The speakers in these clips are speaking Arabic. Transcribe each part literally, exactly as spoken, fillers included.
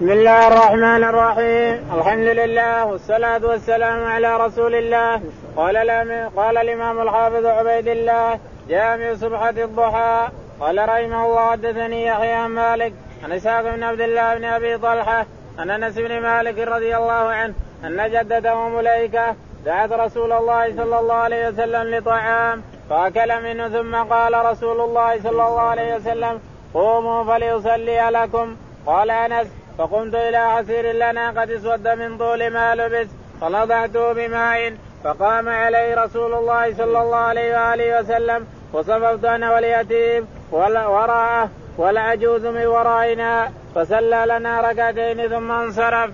بسم الله الرحمن الرحيم. الحمد لله والصلاة والسلام على رسول الله. قال قال الإمام الحافظ عبيد الله جامع صبحة الضحى قال رحمه الله حدثني يحيى عن مالك عن إسحاق بن عبد الله بن أبي طلحة عن أنس بن مالك رضي الله عنه أن جدته مليكة دعت رسول الله صلى الله عليه وسلم لطعام فأكل منه ثم قال رسول الله صلى الله عليه وسلم قوموا فليصلي لكم. قال أنس فقمت إلى عسير لنا قد اسود من طول ما لبس فنضعته بماء فقام عليه رسول الله صلى الله عليه وآله وسلم وصففت أنا واليتيم وراءه والعجوز من ورائنا فصلى لنا ركعتين ثم انصرف.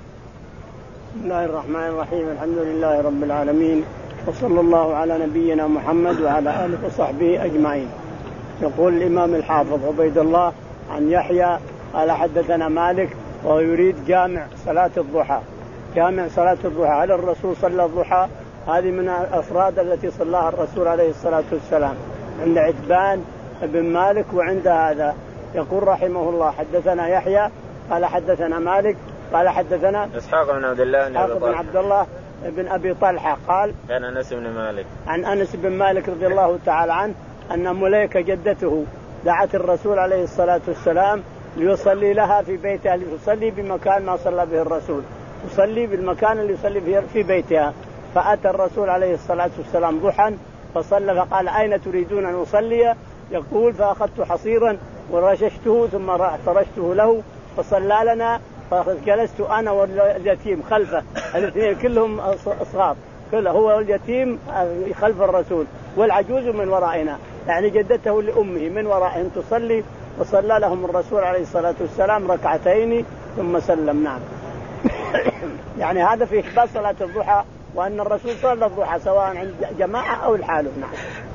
بسم الله الرحمن الرحيم. الحمد لله رب العالمين وصلى الله على نبينا محمد وعلى آله وصحبه أجمعين. يقول الإمام الحافظ عبيد الله عن يحيى قال حدثنا مالك وهو يريد جامع صلاة الضحى. جامع صلاة الضحى على الرسول صلى الضحى هذه من الأفراد التي صلاها الرسول عليه الصلاة والسلام عند عتبان بن مالك. وعند هذا يقول رحمه الله حدثنا يحيى قال حدثنا مالك قال حدثنا إسحاق بن عبد الله بن عبد الله بن أبي طلحة قال عن أنس بن مالك عن أنس بن مالك رضي الله تعالى عنه أن مليكة جدته دعت الرسول عليه الصلاة والسلام ليصلي لها في بيتها، ليصلي بمكان ما صلى به الرسول، يصلي بالمكان اللي يصلي فيه في بيتها. فأتى الرسول عليه الصلاة والسلام ضحى فصلى فقال أين تريدون أن أصلي؟ يقول فأخذت حصيرا ورششته ثم فرشته له فصلى لنا فجلست أنا واليتيم خلفه، الاثنين كلهم أصغار، كله هو واليتيم خلف الرسول والعجوز من ورائنا، يعني جدته لأمه من ورائهم تصلي. وصلى لهم الرسول عليه الصلاة والسلام ركعتين ثم سلم. نعم. يعني هذا في إثبات صلاة الضحى وأن الرسول صلى الضحى سواء عند جماعة أو الحاله. نعم.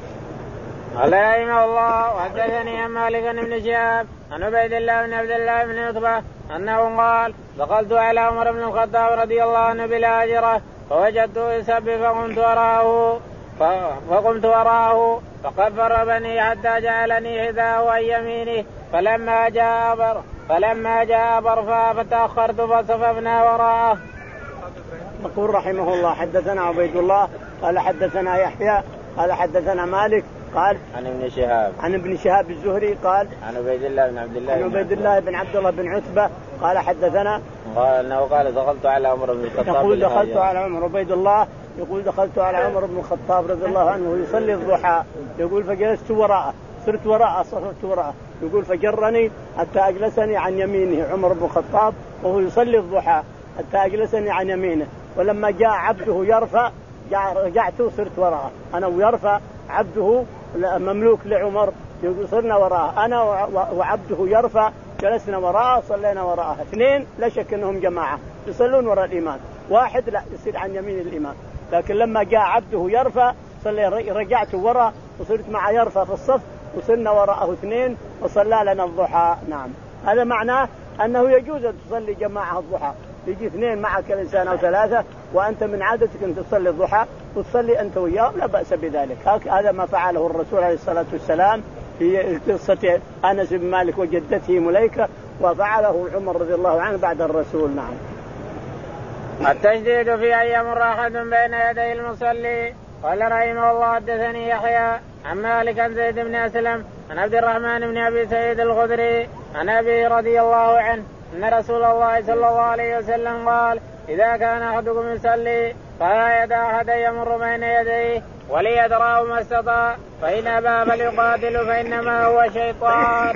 قال رحمه الله وحدثني عن مالك بن شهاب عن عبيد الله بن عبد الله بن عتبة أنه قال دخلت على عمر بن الخطاب رضي الله عنه بالهاجرة فوجدته يسبح فقمت وراءه فقمت وراءه فكبر بني حتى جعلني حذاءه عن يمينه فلما جاء بر فلما جاء برفا فتأخرت فصففنا وراءه. يقول رحمه الله حدثنا عبيد الله قال حدثنا يحيى قال حدثنا مالك قال عن ابن شهاب عن ابن شهاب الزهري قال عن عبيد الله بن عبد الله عن عبيد الله بن عبد الله بن عتبة قال حدثنا قال انه قال دخلت على عمر بن الخطاب يقول دخلت على عمر عبيد الله يقول دخلت على عمر بن الخطاب رضي الله عنه يصلي الضحى يقول فجلست وراءه صرت وراءه صرت وراءه يقول فجرني حتى أجلسني عن يمينه عمر بن الخطاب وهو يصلي الضحى حتى أجلسني عن يمينه. ولما جاء عبده يرفع رجعت صرت وراءه أنا ويرفع عبده مملوك لعمر صرنا وراءه أنا وعبده يرفع جلسنا وراءه صلينا وراءه. اثنين لا شك أنهم جماعة يصلون وراء الإمام، واحد لا يصير عن يمين الإمام. لكن لما جاء عبده يرفع صلي رجعت وراء وصرت مع يرفع في الصف وصلنا وراءه اثنين وصلى لنا الضحى. نعم. هذا معناه أنه يجوز أن تصلي جماعة الضحى، يجي اثنين معك الإنسان أو ثلاثة وأنت من عادتك أن تصلي الضحى وتصلي أنت وياهم لا بأس بذلك. هذا ما فعله الرسول عليه الصلاة والسلام في قصة أنس بن مالك وجدته مليكة وفعله عمر رضي الله عنه بعد الرسول. نعم. التشديد في أيام راحة بين يدي المصلي. قال رحمه الله حدثني يحيى عن مالك عن زيد بن أسلم عن عبد الرحمن بن أبي سعيد الخدري عن أبي رضي الله عنه أن رسول الله صلى الله عليه وسلم قال إذا كان أحدكم يصلي فلا يدع أحدا يمر بين يديه وليدرأه ما استطاع فإن أبى فليقاتل فإنما هو شيطان.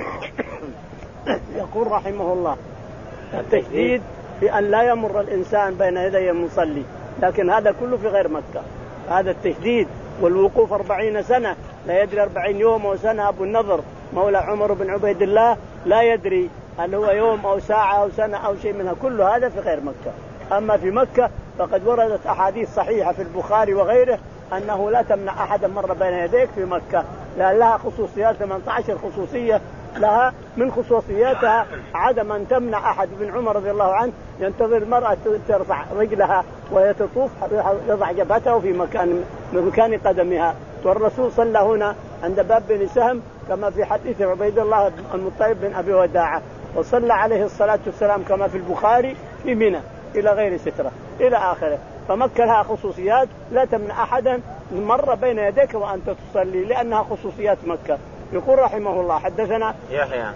يقول رحمه الله التشديد في أن لا يمر الإنسان بين يدي المصلي، لكن هذا كله في غير مكة. هذا التشديد والوقوف أربعين سنة لا يدري أربعين يوم أو سنة. أبو النضر مولى عمر بن عبيد الله لا يدري هل هو يوم أو ساعة أو سنة أو شيء منها، كل هذا في غير مكة. أما في مكة فقد وردت أحاديث صحيحة في البخاري وغيره أنه لا تمنع أحدا مر بين يديك في مكة، لأن لها خصوصيات ثمانية عشر خصوصية لها. من خصوصياتها عدم أن تمنع أحد. ابن عمر رضي الله عنه ينتظر المرأة ترفع رجلها وهي تطوف يضع جبهته في مكان من مكان قدمها، والرسول صلى هنا عند باب بن سهم كما في حديث عبيد الله المطلب بن أبي وداعة وصلى عليه الصلاة والسلام كما في البخاري في منى إلى غير سترة إلى آخره. فمكة لها خصوصيات لا تمنع أحدا مر بين يديك وأنت تصلي لأنها خصوصيات مكة. يقول رحمه الله حدثنا يحيى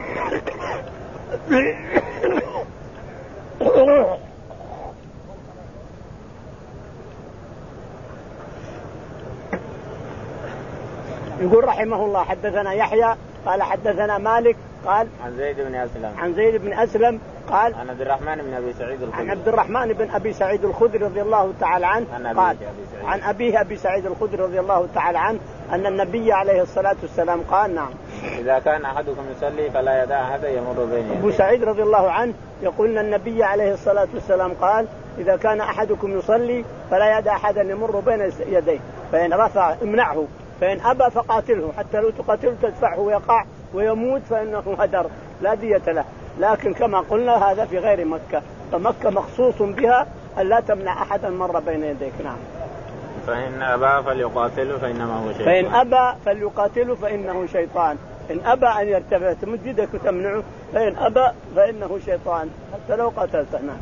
يقول رحمه الله حدثنا يحيى قال حدثنا مالك قال عن زيد بن أسلم عن زيد بن أسلم قال عن عبد الرحمن بن أبي سعيد الخدري عن عبد الرحمن بن أبي سعيد الخدري رضي الله تعالى عنه عن قال أبي عن أبيه أبي سعيد الخدري رضي الله تعالى عنه أن النبي عليه الصلاة والسلام قال نعم إذا كان أحدكم يصلي فلا يدع أحدا يمر بين يديه. أبو سعيد رضي الله عنه يقول أن النبي عليه الصلاة والسلام قال إذا كان أحدكم يصلي فلا يدع أحدا يمر بين يديه فإن رفع امنعه فإن أبى فقاتله حتى لو تقاتله تدفعه ويقع ويموت فإنه هدر لا دية له. لكن كما قلنا هذا في غير مكة فمكة مخصوص بها أن لا تمنع أحدا مر بين يديك. نعم. فإن أبى فليقاتله فإنما هو شيطان. فإن أبى فليقاتله فإنه شيطان. إن أبى أن يرتفع تمد يدك وتمنعه فإن أبى فإنه شيطان حتى لو قتلته. نعم.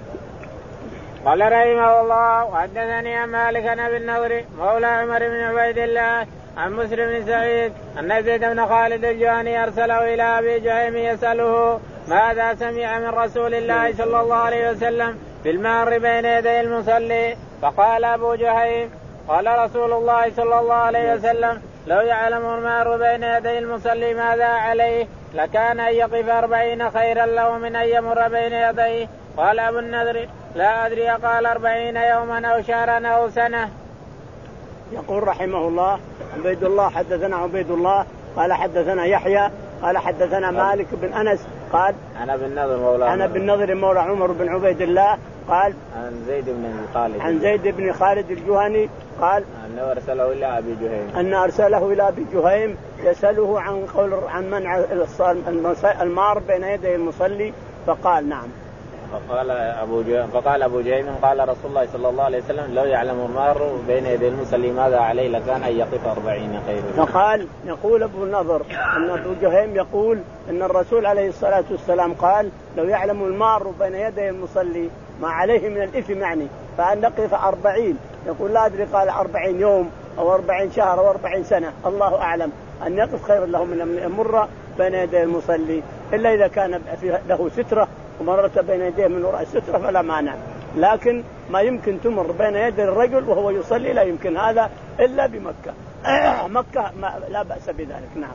قال رحمه الله وحدثني عن مالك بن النضر مولى عمر بن عبيد الله عن مسلم بن سعيد أن زيد بن خالد الجهني أرسله إلى أبي جهيم يسأله ماذا سمع من رسول الله صلى الله عليه وسلم في المار بين يدي المصلي. فقال أبو جهيم قال رسول الله صلى الله عليه وسلم لو يعلم المار بين يدي المصلي ماذا عليه لكان أن يقف أربعين خيرا له من أن يمر بين يديه. قال أبو النذر لا أدري قال أربعين يوما أو شهرا أو سنة. يقول رحمه الله عبيد الله حدثنا عبيد الله قال حدثنا يحيى قال حدثنا مالك بن أنس قال أنا بن النضر مولى أنا بن النضر مولى عمر بن عبيد الله قال عن زيد بن خالد عن زيد بن خالد الجهني قال أنه أرسله إلى أبي جهيم أن أرسله إلى أبي جهيم يسأله عن قول عن منع المار بين يدي المصلي. فقال نعم. فقال أبو جهيم فقال أبو جهيم قال رسول الله صلى الله عليه وسلم لو يعلم المار بين يدي المصلي ماذا عليه لكان أن يقف أربعين خيرا. فقال يقول أبو النضر أن أبو جهيم يقول أن الرسول عليه الصلاة والسلام قال لو يعلم المار بين يدي المصلي ما عليه من الإثم يعني فأن نقف أربعين. يقول لا أدري قال أربعين يوم أو أربعين شهر أو أربعين سنة الله أعلم أن يقف خير له من أن يمر بين يدي المصلي إلا إذا كان له سترة ومرت بين يديه من وراء السترة فلا مانع. لكن ما يمكن تمر بين يدي الرجل وهو يصلي لا يمكن هذا إلا بمكة. مكة ما لا بأس بذلك. نعم.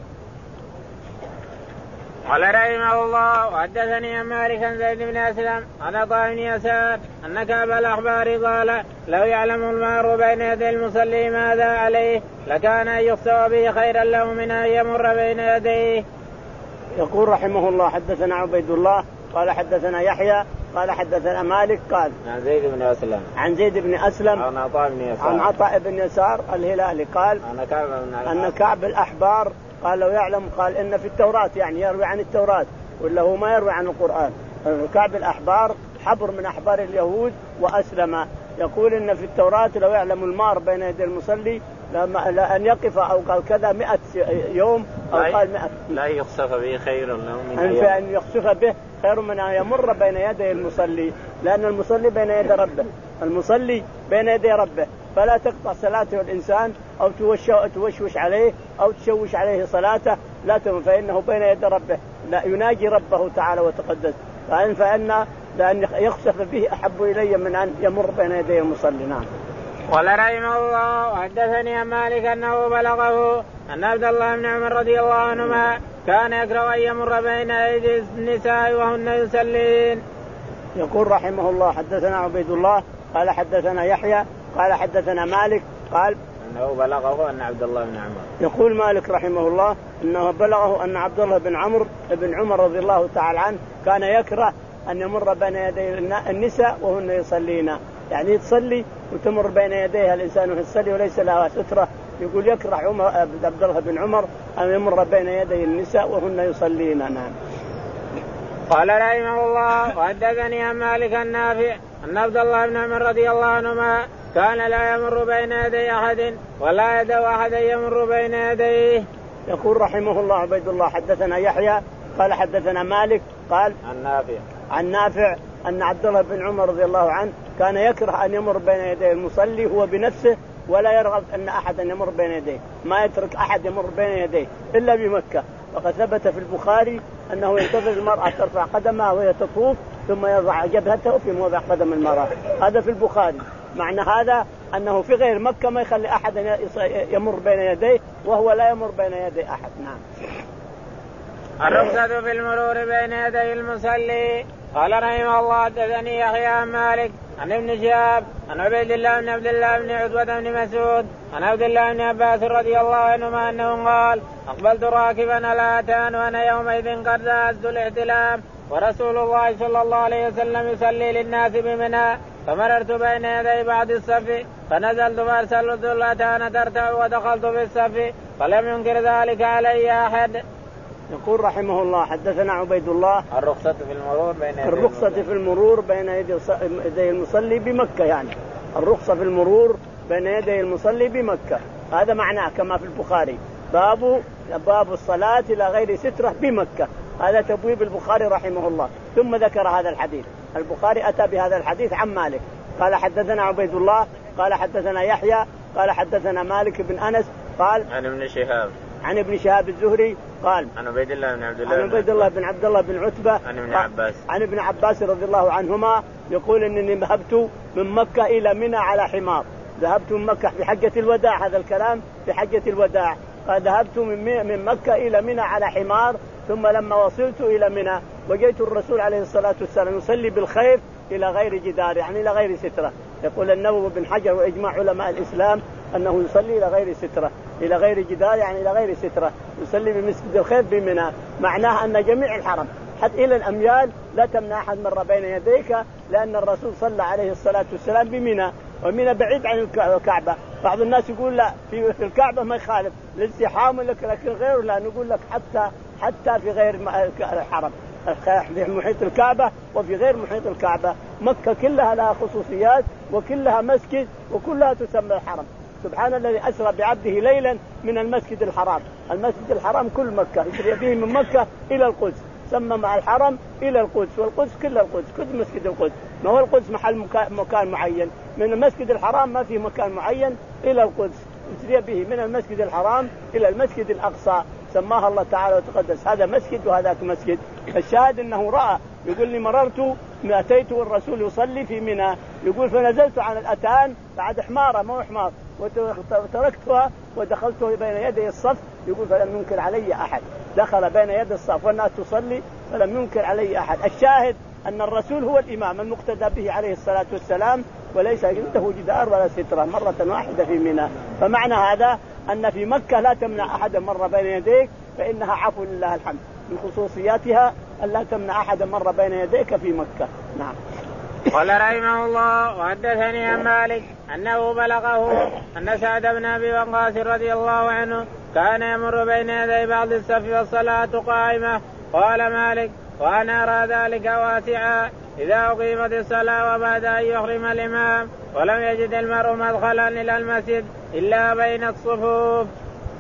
قال رحمه الله وحدثني عن مالك عن زيد بن أسلم عن عطاء بن يسار أن كعب الأحبار قال لو يعلم المار بين يدي المصلي ماذا عليه لكان أن يخسو به خيرا له من أن يمر بين يديه. يقول رحمه الله حدثنا عبيد الله قال حدثنا يحيى قال حدثنا مالك قال عن زيد بن أسلم عن زيد بن أسلم عن عطاء بن يسار عن عطاء بن يسار الهلالي قال أن كعب أن كعب الأحبار قال لو يعلم قال إن في التوراة يعني يروي عن التوراة ولا هو ما يروي عن القرآن. كعب الأحبار حبر من أحبار اليهود وأسلم. يقول إن في التوراة لو يعلم المار بين يدي المصلي لأن يقف أو قال كذا مئة يوم أو قال مئة لا يخسف به خير له من أن يخسف به خير من أن يمر بين يدي المصلي لأن المصلي بين يدي ربه المصلي بين يدي ربه فلا تقطع صلاته الإنسان أو توشوش عليه أو تشوش عليه صلاته لا تم فإنه بين يدي ربه لا يناجي ربه تعالى وتقدس فإن فإن لأن يخسف به أحب إلي من أن يمر بين يدي المصلي. نعم. قال رحمه الله وحدثني عن مالك أنه بلغه أن عبد الله بن عمر رضي الله عنهما كان يكره أن يمر بين أيدي النساء وهن يصلين. يقول رحمه الله حدثنا عبيد الله قال حدثنا يحيى قال حدثنا مالك قال أنه بلغه أن عبد الله بن عمر يقول مالك رحمه الله أنه بلغه أن عبد الله بن عمرو بن عمر رضي الله تعالى عنه كان يكره أن يمر بين يدي النساء وهن يصلين يعني تصلي وتمر بين يديها الإنسان وهو يصلي وليس لها سترة. يقول يكره عمر عبد الله بن عمر أن يمر بين يدي النساء وهن يصلين. نعم. قال رحمه الله وحدثني عن مالك النافع أن عبد الله بن عمر رضي الله عنهما كان لا يمر بين يدي أحد ولا يدع أحد يمر بين يديه. يقول رحمه الله عبيد الله حدثنا يحيى قال حدثنا مالك قال عن نافع عن نافع أن عبد الله بن عمر رضي الله عنه كان يكره أن يمر بين يدي المصلي هو بنفسه ولا يرغب أن أحد أن يمر بين يديه، ما يترك أحد يمر بين يديه إلا بمكة. وقد ثبت في البخاري أنه ينتظر المرأة ترفع قدمها وهي تطوف ثم يضع جبهته في موضع قدم المرأة، هذا في البخاري. معنى هذا أنه في غير مكة ما يخلي أحد يمر بين يديه وهو لا يمر بين يدي أحد. نعم. الرخصة في المرور بين يدي المصلي. قال رحمه الله حدثني يحيى عن مالك عن ابن شهاب عن عبيد الله بن عبد الله بن عتبة بن مسعود عن عبد الله بن عباس رضي الله عنهما أنه قال أقبلت راكبا على أتان وأنا يومئذ قد زادت الاحتلام ورسول الله صلى الله عليه وسلم يصلي للناس بمنى فمررت بين يدي بعض الصف فنزلت فأرسلت الأتان ترتع ودخلت في الصف فلم ينكر ذلك علي أحد. يقول رحمه الله حدثنا عبيد الله الرخصة في المرور بين يدي الرخصة في المرور بين يدي المصلي بمكة، يعني الرخصة في المرور بين يدي المصلي بمكة، هذا معناه كما في البخاري باب باب الصلاة إلى غير سترة بمكة، هذا تبويب البخاري رحمه الله. ثم ذكر هذا الحديث، البخاري أتى بهذا الحديث عن مالك قال حدثنا عبيد الله قال حدثنا يحيى قال حدثنا مالك بن أنس قال عن ابن شهاب عن ابن شهاب الزهري قال عن عبيد الله بن عبد الله عن عبيد الله بن عبد الله بن عتبة عن ابن عباس عن ابن عباس رضي الله عنهما يقول إنني ذهبت من مكة إلى منى على حمار، ذهبت من مكة في حجة الوداع، هذا الكلام في حجة الوداع، قال ذهبت من من مكة إلى منى على حمار، ثم لما وصلت إلى منى وجئت الرسول عليه الصلاة والسلام يصلي بالخيف إلى غير جدار، يعني إلى غير سترة. يقول النووي بن حجر وإجماع علماء الإسلام أنه يصلي إلى غير سترة، إلى غير جدار يعني إلى غير سترة، يصلي بمسجد الخيف بمنى، معناه أن جميع الحرم حتى إلى الأميال لا تمنع أحد مر بين يديك، لأن الرسول صلى عليه الصلاة والسلام بمنى، ومنى بعيد عن الكعبة. بعض الناس يقول لا في الكعبة ما يخالف للزحام لك، لكن غيره لا، نقول لك حتى حتى في غير الحرم، في محيط الكعبة وفي غير محيط الكعبة، مكة كلها لها خصوصيات وكلها مسجد وكلها تسمى الحرم. سبحان الذي أسرى بعبده ليلا من المسجد الحرام، المسجد الحرام كل مكة يسري به من مكة إلى القدس، سمى مع الحرم إلى القدس، والقدس كل القدس كل مسجد القدس، ما هو القدس محل مكان معين، من المسجد الحرام ما في مكان معين إلى القدس، يسري به من المسجد الحرام إلى المسجد الأقصى، سماها الله تعالى وتقدس، هذا مسجد وهذاك مسجد. الشاهد أنه رأى، يقول لي مررت أتيت والرسول يصلي في منى، يقول فنزلت عن الأتان بعد حمارة ما هو حمار وتركتها ودخلت بين يدي الصف، يقول فلم ينكر علي أحد، دخل بين يدي الصف والناس تصلي فلم ينكر علي أحد. الشاهد أن الرسول هو الإمام المقتدى به عليه الصلاة والسلام، وليس عنده جدار ولا سترة، مرة واحدة في منى. فمعنى هذا أن في مكة لا تمنع أحد مر بين يديك، فإنها عفو لله الحمد، من خصوصياتها ألا تمنع أحد مر بين يديك في مكة. نعم. قال رحمه الله وحدثني عن مالك أنه بلغه أن سعد بن أبي وقاص رضي الله عنه كان يمر بين يدي بعض الصف والصلاة قائمة. قال مالك وأنا أرى ذلك واسعا إذا أقيمت الصلاة وبعد أن يحرم الإمام ولم يجد المرء مدخلا إلى المسجد إلا بين الصفوف.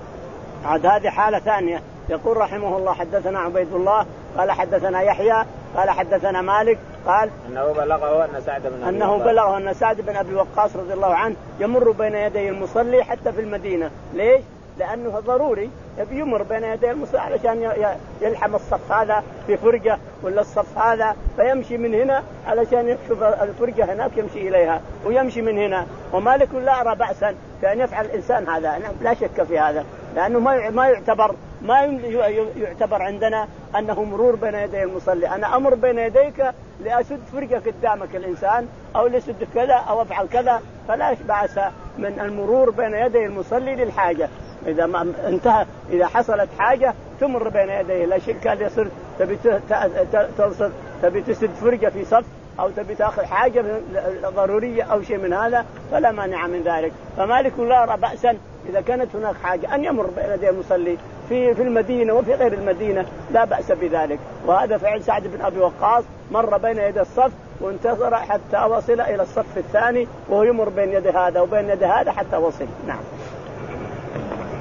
عاد هذه حالة ثانية. يقول رحمه الله حدثنا عبيد الله قال حدثنا يحيى قال حدثنا مالك قال أنه بلغه أن سعد بن أبي أنه بلغه أن سعد بن أبي وقاص رضي الله عنه يمر بين يدي المصلي حتى في المدينة. ليش؟ لأنه ضروري يبي يمر بين يدي المصلي علشان يلحم الصف هذا في فرقة ولا الصف هذا، فيمشي من هنا علشان يشوف الفرقة هناك يمشي إليها ويمشي من هنا. ومالك لا أرى بأسا كأن يفعل الإنسان هذا، لا شك في هذا، لأنه ما ما يعتبر ما يعتبر عندنا أنه مرور بين يدي المصلي. أنا أمر بين يديك لأسد فرقة قدامك الإنسان أو لأسد كذا أو أفعل كذا، فلا بأس من المرور بين يدي المصلي للحاجة. إذا ما انتهى إذا حصلت حاجة تمر بين يديه، لا شك كان يصير تبي توصل تبي تسد فرقة في صف أو تبي تأخذ حاجة ضرورية أو شيء من هذا فلا مانع من ذلك. فمالك لا يرى بأسا إذا كانت هناك حاجة أن يمر بين يدي المصلي في في المدينة وفي غير المدينة، لا بأس بذلك. وهذا فعل سعد بن أبي وقاص، مر بين يدي الصف وانتظر حتى وصل إلى الصف الثاني وهو يمر بين يد هذا وبين يد هذا حتى وصل. نعم.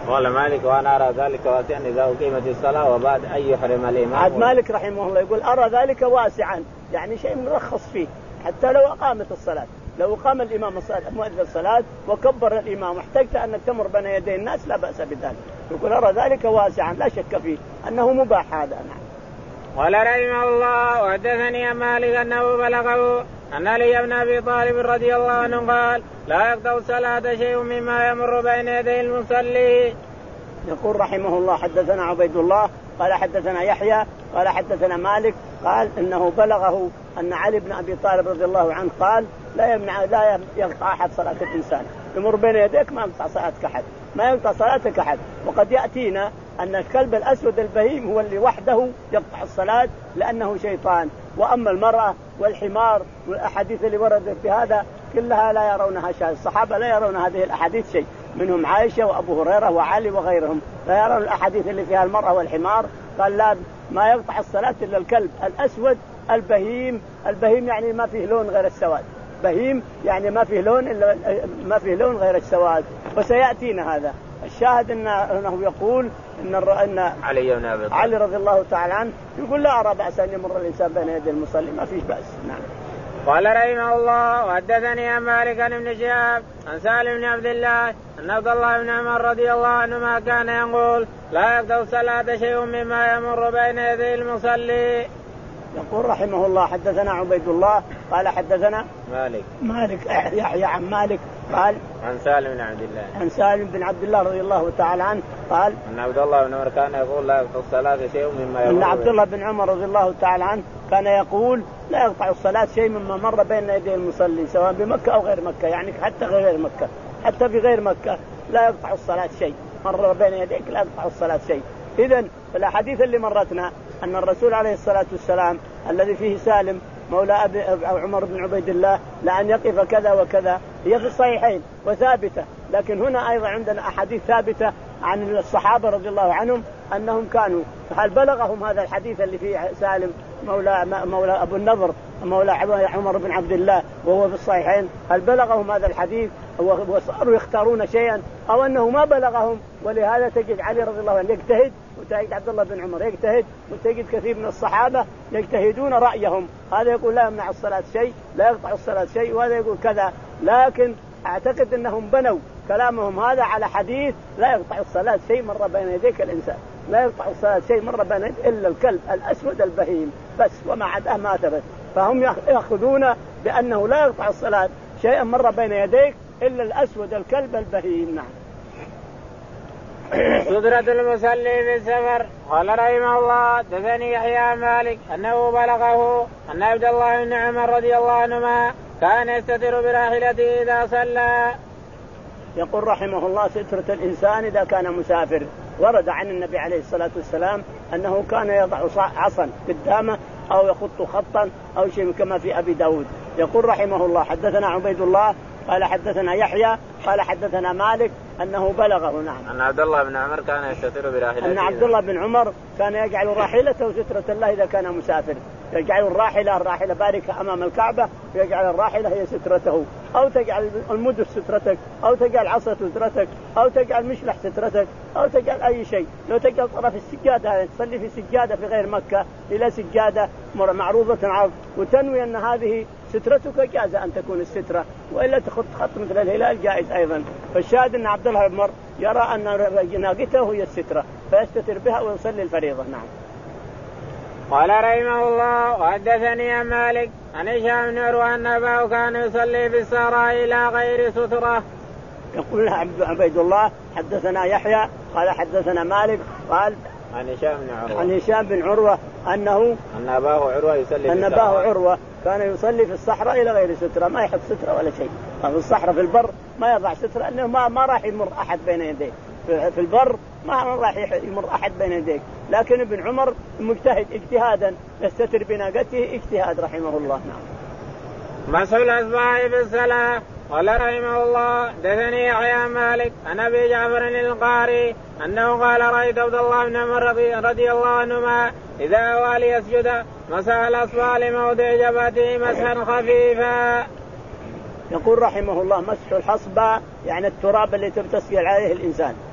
قال مالك وانا ارى ذلك واسعا اذا اقيمت الصلاه وبعد ان يحرم الامام. عاد مالك رحمه الله يقول ارى ذلك واسعا، يعني شيء مرخص فيه حتى لو اقامت الصلاه، لو قام الامام مؤذن الصلاه وكبر الامام واحتجت انك تمر بين يدي الناس لا باس بذلك، يقول ارى ذلك واسعا لا شك فيه انه مباح هذا. نعم. قال رحمه الله وحدثني مالك انه بلغه ان علي بن ابي طالب رضي الله عنه قال لا يقطع الصلاه شيء مما يمر بين يدي المصلي. يقول رحمه الله حدثنا عبيد الله قال حدثنا يحيى قال حدثنا مالك قال انه بلغه ان علي بن ابي طالب رضي الله عنه قال لا يمنع لا يقطع احد صلاه الانسان، يمر بين يديك ما يقطع صلاتك احد، ما يقطع صلاتك احد. وقد ياتينا ان الكلب الاسود البهيم هو اللي وحده يقطع الصلاه لانه شيطان، واما المراه والحمار والاحاديث اللي وردت في هذا كلها لا يرونها شيء، الصحابه لا يرون هذه الاحاديث شيء، منهم عائشه وابو هريره وعلي وغيرهم لا يرون الاحاديث اللي فيها المراه والحمار. قال لا ما يقطع الصلاه الا الكلب الاسود البهيم، البهيم يعني ما فيه لون غير السواد، بهيم يعني ما فيه لون الا ما فيه لون غير السواد. وسياتينا هذا الشاهد انه يقول ان ان علي بن ابي طالب علي رضي الله تعالى عنه يقول لا ارى باس ان يمر الانسان بين يدي المصلي، ما فيش باس. نعم. قال رحمه الله وحدثني عن مالك بن شهاب عن سالم بن عبد الله ان عبد الله بن عمر رضي الله عنهما كان يقول لا يقطع الصلاه شيء مما يمر بين يدي المصلي. يقول رحمه الله حدثنا عبيد الله قال حدثنا مالك مالك يحيى عن مالك قال عن سالم بن عبد الله عن سالم بن عبد الله رضي الله تعالى عنه قال ان عبد الله بن عمر كان يقول لا يقطع الصلاه شيء مما يمر ان عبد الله بن عمر رضي الله تعالى عنه كان يقول لا يقطع الصلاه شيء مما مر بين يدي المصلي سواء بمكه او غير مكه، يعني حتى غير مكه، حتى في غير مكه لا يقطع الصلاه شيء، مر بين يديك لا يقطع الصلاه شيء. اذن الاحاديث اللي مرتنا ان الرسول عليه الصلاه والسلام الذي فيه سالم مولى أبي عمر بن عبيد الله لأن يقف كذا وكذا هي في الصحيحين وثابتة، لكن هنا أيضا عندنا أحاديث ثابتة عن الصحابة رضي الله عنهم أنهم كانوا، هل بلغهم هذا الحديث اللي فيه سالم مولى مولى أبو النضر مولى عمر بن عبد الله وهو في الصحيحين، هل بلغهم هذا الحديث وصاروا يختارون شيئا أو أنه ما بلغهم؟ ولهذا تجد علي رضي الله عنه يجتهد وتجد عبد الله بن عمر يجتهد وتجد كثير من الصحابة يجتهدون رأيهم، هذا يقول لا يمنع الصلاة شيء لا يقطع الصلاة شيء وهذا يقول كذا، لكن أعتقد أنهم بنوا كلامهم هذا على حديث لا يقطع الصلاة شيء مر بين يديك الإنسان، لا يقطع الصلاة شيء مر بين يديك إلا الكلب الأسود البهيم بس وما عداه ما ثبت، فهم يأخذون بأنه لا يقطع الصلاة شيئا مر بين يديك إلا الأسود الكلب البهيم. نعم. سترة المصلي في السفر. قال رحمه الله دثني يحيى مالك أنه بلغه أن عبد الله بن عمر رضي الله عنهما كان يستتر براحلته إذا صلى. يقول رحمه الله سترة الإنسان إذا كان مسافر، ورد عن النبي عليه الصلاة والسلام أنه كان يضع عصا قدامه أو يخط خطا أو شيء كما في أبي داود. يقول رحمه الله حدثنا عبيد الله قال حدثنا يحيى قال حدثنا مالك أنه بلغه نعم أن عبد الله بن عمر كان يستتر براحلته، أن عبد الله بن عمر كان يجعل راحلته سترة الله إذا كان مسافر، يجعل الراحلة الراحلة باركة أمام الكعبة ويجعل الراحلة هي سترته، أو تجعل المدس سترتك أو تجعل عصا سترتك أو تجعل مشلح سترتك أو تجعل أي شيء، لو تجعل طرف السجادة تصلي في سجادة في غير مكة إلى سجادة معروضة عرض وتنوي أن هذه سترتك جاز أن تكون السترة، وإلا تخط خط مثل الهلال جائز أيضا. فالشاهد أن عبد الله بن عمر يرى أن ناقته هي السترة فيستتر بها ويصلي الفريضة. نعم. قال رحمه الله وحدثني عن مالك عن هشام بن عروة أن أباه كان يصلي في الصحراء إلى غير سترة. يقول عبيد الله حدثنا يحيى قال حدثنا مالك قال عن هشام بن عروة عن هشام بن عروة أنه أن أباه عروة يصلي أن أباه عروة كان يصلي في الصحراء إلى غير سترة، ما يحط سترة ولا شيء، في الصحراء في البر ما يضع سترة لأنه ما ما راح يمر أحد بين يديه، في البر ما راح يمر أحد بين يديك، لكن ابن عمر مجتهد اجتهادا يستتر بناقته اجتهاد رحمه الله. نعم. مسح الأصبع في الصلاة. قال رحمه الله دثني يحيى مالك عن أبي جعفر القاري أنه قال رأيت عبد الله بن عمر رضي الله عنهما إذا أوى ليسجد مسح الأصبع لموضع جبهته مسحا خفيفا. يقول رحمه الله مسح الحصبة يعني التراب اللي تغتسل عليه الإنسان،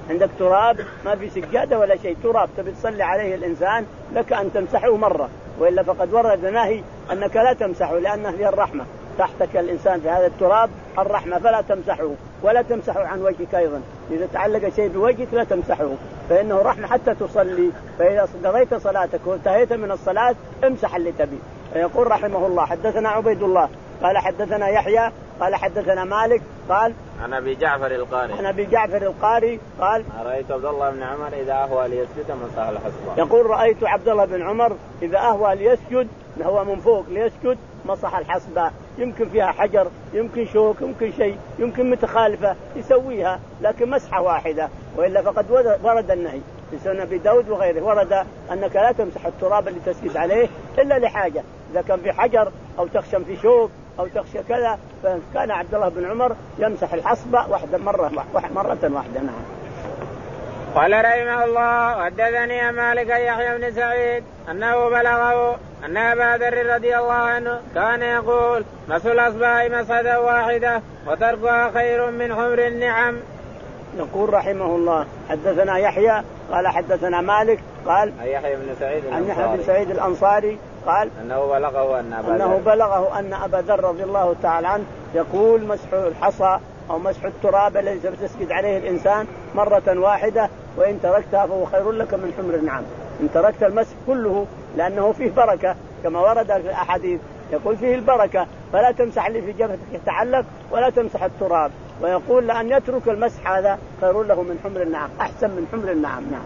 عندك تراب ما في سجادة ولا شيء، تراب تبي تصلي عليه الإنسان لك أن تمسحه مرة، وإلا فقد ورد نهي أنك لا تمسحه لأنه فيه الرحمة، تحتك الإنسان في هذا التراب الرحمة فلا تمسحه، ولا تمسحه عن وجهك أيضا، إذا تعلق شيء بوجهك لا تمسحه فإنه رحمة حتى تصلي، فإذا قضيت صلاتك وانتهيت من الصلاة امسح اللي تبي. يقول رحمه الله حدثنا عبيد الله قال حدثنا يحيى قال حدثنا مالك قال عن أبي جعفر القاري عن أبي جعفر القاري قال رأيت عبد الله بن عمر إذا أهوى ليسجد مسح الحصبة. يقول رأيت عبد الله بن عمر إذا أهوى ليسجد، هو من فوق ليسجد مسح الحصبة، يمكن فيها حجر يمكن شوك يمكن شيء يمكن متخالفة يسويها، لكن مسحة واحدة، وإلا فقد ورد النهي في سنن أبي داود وغيره، ورد أنك لا تمسح التراب اللي تسجد عليه إلا لحاجة، إذا كان في حجر أو تخشم في شوك أو تخشى كذا، فكان عبد الله بن عمر يمسح الحصبة واحدة مرة مرة واحدة. نعم. قال رحمه الله حدثني مالك يحيى بن سعيد أنه بلغه أن أبا ذر رضي الله عنه كان يقول مسح الأصبع مسحة واحدة وتركها خير من حمر النعم. يقول رحمه الله حدثنا يحيى قال حدثنا مالك قال يحيى بن سعيد عن يحيى بن سعيد الأنصاري قال أنه بلغه أن أبا أنه بلغه أن أبا ذر رضي الله تعالى عنه يقول مسح الحصى أو مسح التراب الذي تسجد عليه الإنسان مرة واحدة، وإن تركتها فهو خير لك من حمر النعم، إن تركت المسح كله لأنه فيه بركة كما ورد في الأحاديث، يقول فيه البركة، فلا تمسح اللي في جبهتك يتعلق ولا تمسح التراب، ويقول لأن يترك المسح هذا خير له من حمر النعم، أحسن من حمر النعم. نعم.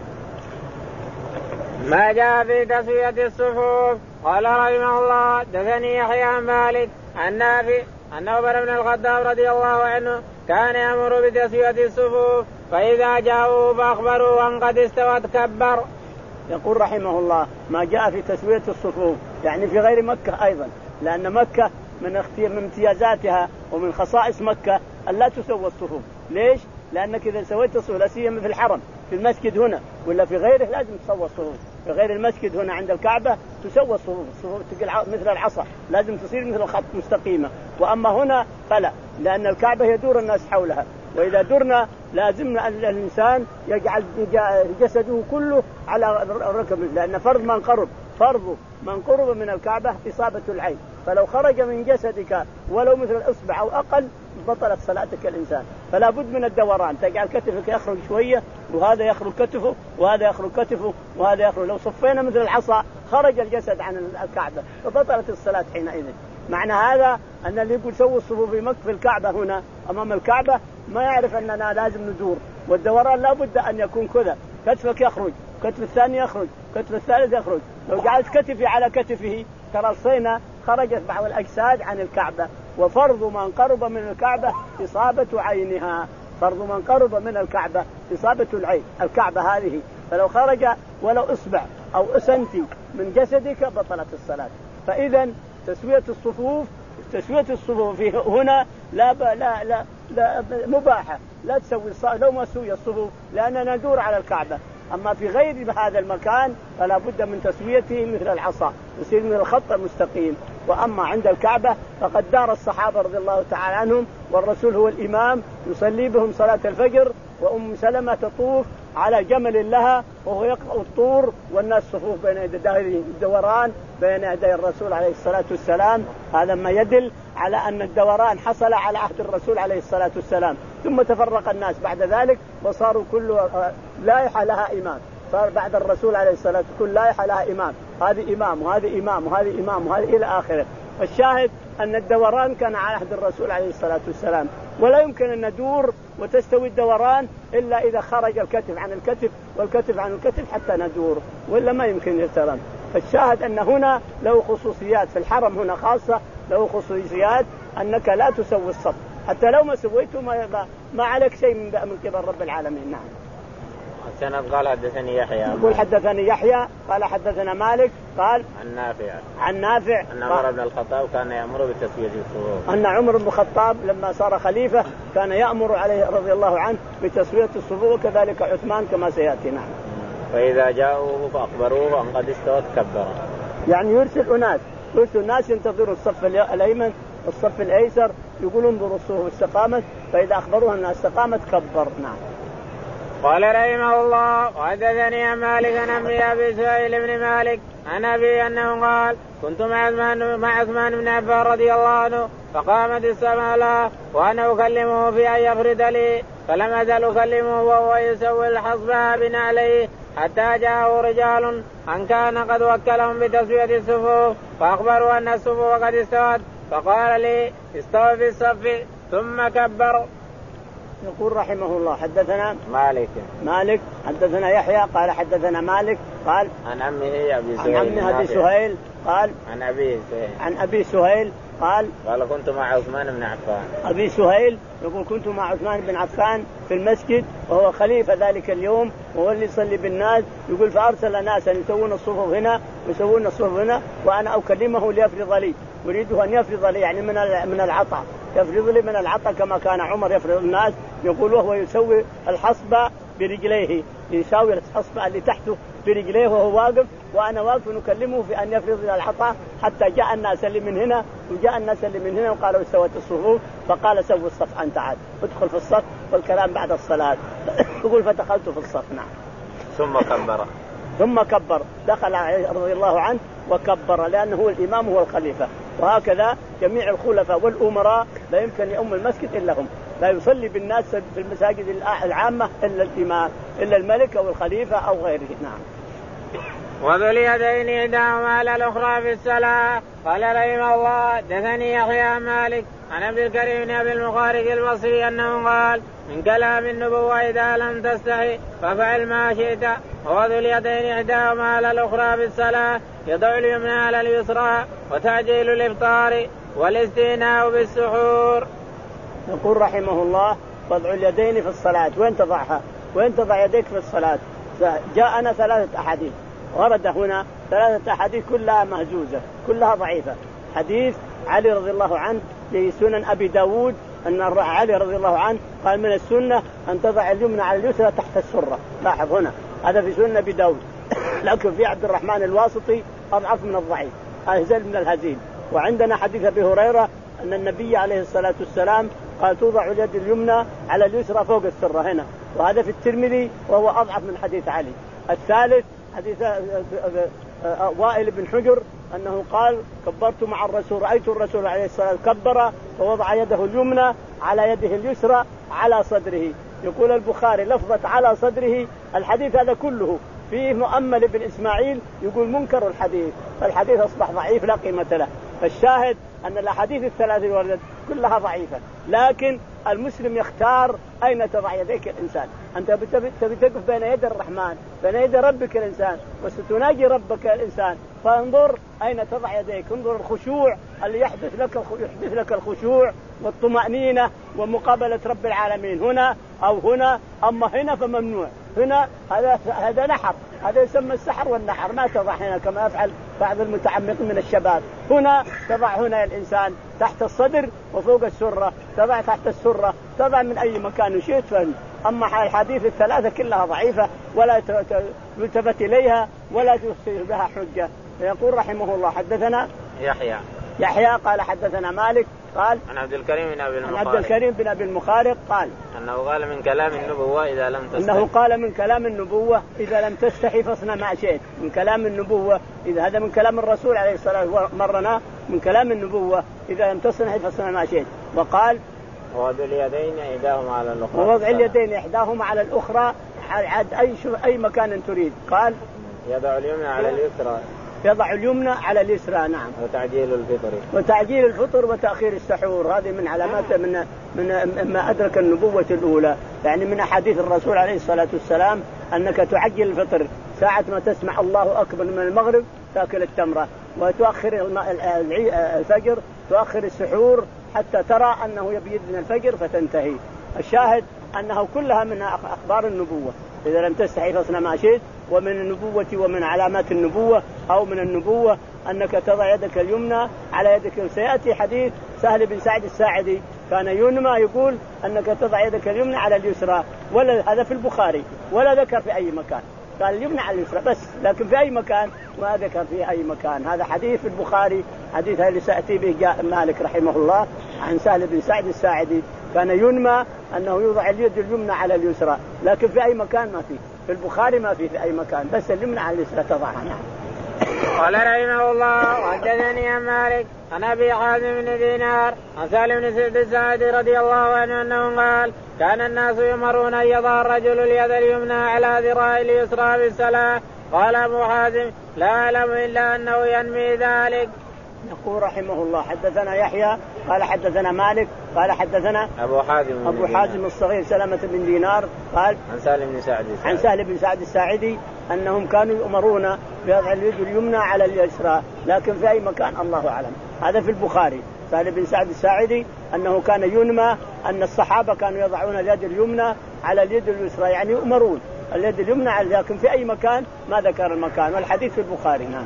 ما جاء في تسوية الصفوف. قال رحمه الله دثني يحيى عن مالك عن نافع أن عمر بن الخطاب رضي الله عنه كان يأمر بتسوية الصفوف، فإذا جاءوا فأخبروا أن قد استوت كبر. يقول رحمه الله ما جاء في تسوية الصفوف يعني في غير مكة أيضا، لأن مكة من امتيازاتها ومن خصائص مكة ألا تسوى الصفوف. ليش؟ لأنك إذا سويت الصفوف لا سيما في الحرم في المسجد هنا ولا في غيره لازم تسوى الصفوف، في غير المسجد هنا عند الكعبة تسوى الصفوف، الصفوف مثل العصا لازم تصير مثل الخط مستقيمة، وأما هنا فلا، لأن الكعبة يدور الناس حولها، وإذا درنا لازم الإنسان يجعل جسده كله على الركب، لأن فرض من قرب فرض من قرب من الكعبة إصابة العين، فلو خرج من جسدك ولو مثل الإصبع أو أقل بطلت صلاتك الإنسان، فلا بد من الدوران، تجعل كتفك يخرج شوية وهذا يخرج كتفه وهذا يخرج كتفه وهذا يخرج، لو صفينا مثل العصا خرج الجسد عن الكعبة فبطلت الصلاة حينئذ. معنى هذا أن اللي يقول سووا الصفوف في مكة في الكعبة هنا أمام الكعبة ما يعرف أننا لازم ندور، والدوران لا بد أن يكون كذا، كتفك يخرج كتف الثاني يخرج كتف الثالث يخرج، لو جعلت كتفي على كتفه ترصينا خرجت بعض الأجساد عن الكعبة، وفرض من قرب من الكعبة إصابة عينها، فرض من قرب من الكعبة إصابة العين الكعبة هذه، فلو خرج ولو إصبع أو سنتي من جسدك بطلت الصلاة. فإذا تسوية الصفوف تسوية الصفوف في هنا لا لا لا, لا مباحة، لا تسوي لو ما سوي الصفوف لأننا ندور على الكعبة، أما في غير هذا المكان فلا بد من تسويته مثل العصا يصير من الخط المستقيم. وأما عند الكعبة فقد دار الصحابة رضي الله تعالى عنهم والرسول هو الإمام يصلي بهم صلاة الفجر، وأم سلمة تطوف على جمل لها وهو يقرأ الطور والناس صفوف بين يدي الدوران بين يدي الرسول عليه الصلاة والسلام. هذا ما يدل على أن الدوران حصل على عهد الرسول عليه الصلاة والسلام، ثم تفرق الناس بعد ذلك وصاروا كل لائحة لها إمام، صار بعد الرسول عليه الصلاة والسلام كل لائحة لها إمام، هذه إمام وهذه إمام وهذه إمام وهذه إلى آخره. الشاهد أن الدوران كان على عهد الرسول عليه الصلاة والسلام، ولا يمكن أن ندور وتستوي الدوران إلا إذا خرج الكتف عن الكتف والكتف عن الكتف حتى ندور، ولا ما يمكن يتران. فالشاهد أن هنا له خصوصيات، في الحرم هنا خاصة له خصوصيات أنك لا تسوي الصف، حتى لو ما سويته ما, ما عليك شيء من من قبل رب العالمين. نعم. السند قال حدثني يحيى يقول حدثني يحيى قال حدثنا مالك قال عن نافع عن نافع أن عمر بن الخطاب كان يأمر بتسوية الصفوف، أن عمر بن الخطاب لما صار خليفة كان يأمر عليه رضي الله عنه بتسوية الصفوف، وكذلك عثمان كما سيأتي. نعم. فإذا جاءوه فأخبروه أن قد استوت كبر، يعني يرسل أناس يرسل الناس ينتظروا الصف الأيمن والصف الأيسر يقولون انظروا الصفوف استقامت، فإذا أخبروها أنها استقامت كبر. نعم. قال رحمه الله وحدثني عن مالك عن ابي سهيل بن مالك عن ابي انه قال كنت مع عثمان مع عثمان بن عفان رضي الله عنه فقامت السماء له وانا اكلمه في ان يفرد لي فلم ازل اكلمه وهو يسوي الحصبة بنعليه حتى جاءه رجال ان كان قد وكلهم بتسوية الصفوف فاخبروا ان الصفوف قد استوت فقال لي استوى في الصف ثم كبر. يقول رحمه الله حدثنا مالك مالك حدثنا يحيى قال حدثنا مالك قال عن عمه ابي سهيل عن عمه ابي سهيل قال عن ابي سهيل عن ابي سهيل قال قال كنت مع عثمان بن عفان. ابي سهيل يقول كنت مع عثمان بن عفان في المسجد وهو خليفه ذلك اليوم وهو اللي يصلي بالناس. يقول فارسل ناسا يسوون الصفوف هنا ويسوون الصفوف هنا وانا اكلمه ليفرض لي يريده ان يفرض لي يعني من من العطاء يفرض لي من العطاء كما كان عمر يفرض الناس. يقول وهو يسوي الحصبة برجليه يساوي الحصبة اللي تحته برجليه وهو واقف وانا واقف نكلمه في ان يفرض الى العطاء حتى جاء الناس اللي من هنا وجاء الناس اللي من هنا وقالوا استوت الصفوف فقال سووا الصف انت عاد ادخل في الصف والكلام بعد الصلاة. يقول فدخلت في الصف. نعم. ثم كبر ثم كبر دخل رضي الله عنه وكبر لأنه هو الإمام هو الخليفة. وهكذا جميع الخلفاء والأمراء لا يمكن يؤم المسجد إلا هم لا يصلي بالناس في المساجد العامة إلا الإمام إلا الملك أو الخليفة أو غيره. نعم. وذو اليدين إحداهما على الأخرى في الصلاة. قال رحمه الله دثني يحيى مالك عن عبد الكريم بن أبي المخارق البصري أنه قال من كلام النبوة إذا لم تستحي فافعل ما شئت. وذو اليدين إحداهما على الأخرى في الصلاة يضع اليمنى على اليسرى وتعجيل الإفطار والاستئناء بالسحور. يقول رحمه الله وضع اليدين في الصلاة وين تضعها وين تضع يديك في الصلاة. جاءنا ثلاثة أحاديث ورد هنا ثلاثة أحاديث كلها مهزوزة كلها ضعيفة. حديث علي رضي الله عنه في سنن أبي داود أن علي رضي الله عنه قال من السنة أن تضع اليمنى على اليسرى تحت السرة. لاحظ هنا هذا في سنن أبي داود. لكن في عبد الرحمن الواسطي أضعف من الضعيف أهزل من الهزيل. وعندنا حديث أبي هريرة أن النبي عليه الصلاة والسلام قال توضع اليد اليمنى على اليسرى فوق السرة هنا وهذا في الترمذي وهو أضعف من حديث علي. الثالث حديث وائل بن حجر أنه قال كبرت مع الرسول رأيت الرسول عليه الصلاة والسلام كبر ووضع يده اليمنى على يده اليسرى على صدره. يقول البخاري لفظة على صدره. الحديث هذا كله فيه مؤمل بن إسماعيل يقول منكر الحديث فالحديث أصبح ضعيف لا قيمة له. فالشاهد أن الأحاديث الثلاثة وردت كلها ضعيفة لكن المسلم يختار أين تضع يديك الإنسان. أنت تبي تقف بين يد الرحمن بين يد ربك الإنسان وستناجي ربك الإنسان فانظر أين تضع يديك. انظر الخشوع اللي يحدث لك يحدث لك الخشوع والطمأنينة ومقابلة رب العالمين هنا أو هنا. أما هنا فممنوع. هنا هذا هذا نحر هذا يسمى السحر والنحر ما تضع هنا كما يفعل بعض المتعمقين من الشباب. هنا تضع هنا الإنسان تحت الصدر وفوق السرة تضع تحت السرة تضع من أي مكان شئت فهم. أما الحديث الثلاثة كلها ضعيفة ولا يلتفت إليها ولا تحصي بها حجة. يقول رحمه الله حدثنا يحيى يحيى قال حدثنا مالك قال عن عبد الكريم بن أبي المخارق عن عبد الكريم بن أبي المخارق قال أنه قال من كلام النبوة إذا لم تستحي أنه قال من كلام النبوة إذا لم تستحي فاصنع ما شئت. من كلام النبوة إذا هذا من كلام الرسول عليه الصلاة والسلام مرنا من كلام النبوة إذا لم تصنع فاصنع ما شئت. وقال ووضع اليدين إحداهما على الأخرى ووضع اليدين إحداهما على الأخرى عاد أي أي مكان تريد. قال يضع اليمنى على اليسرى يضع اليمنى على اليسرى. نعم. وتعجيل الفطر وتعجيل الفطر وتأخير السحور هذه من علامات من من ما أدرك النبوة الأولى يعني من أحاديث الرسول عليه الصلاة والسلام أنك تعجل الفطر ساعة ما تسمع الله أكبر من المغرب تأكل التمرة وتؤخر الفجر تؤخر السحور حتى ترى أنه يبيض من الفجر فتنتهي. الشاهد أنه كلها من أخبار النبوة إذا لم تستحي فاصنع ما شئت. ومن النبوة ومن علامات النبوة أو من النبوة أنك تضع يدك اليمنى على يدك. سيأتي حديث سهل بن سعد الساعدي كان ينمى يقول أنك تضع يدك اليمنى على اليسرى ولا هذا في البخاري ولا ذكر في أي مكان قال اليمنى على اليسرى بس لكن في أي مكان ما ذكر في أي مكان. هذا حديث في البخاري حديث اللي سأتي به جاء مالك رحمه الله عن سهل بن سعد الساعدي كان ينمى أنه يوضع اليد اليمنى على اليسرى، لكن في أي مكان ما فيه، في البخاري ما فيه في أي مكان، بس اليمنى على اليسرى تضعها. نعم. قال رحمه الله وحدثني عن مالك عن ابي حازم بن دينار عن سالم بن سعد الساعدي رضي الله عنه انه قال كان الناس يمرون ان يضع الرجل اليد اليمنى على ذراعه اليسرى بالصلاه. قال ابو حازم لا اعلم الا انه ينمي ذلك. يقول رحمه الله حدثنا يحيى قال حدثنا مالك قال حدثنا أبو حازم أبو حازم الصغير سلمة بن دينار قال عن سالم بن سعد عن سهل بن سعد الساعدي أنهم كانوا يؤمرون بوضع اليد اليمنى على اليسرى، لكن في أي مكان الله أعلم. هذا في البخاري. سهل بن سعد الساعدي أنه كان ينمى أن الصحابة كانوا يضعون اليد اليمنى على اليد اليسرى، يعني يؤمرون اليد اليمنى على، لكن في أي مكان ما ذكر المكان، والحديث في البخاري. نعم.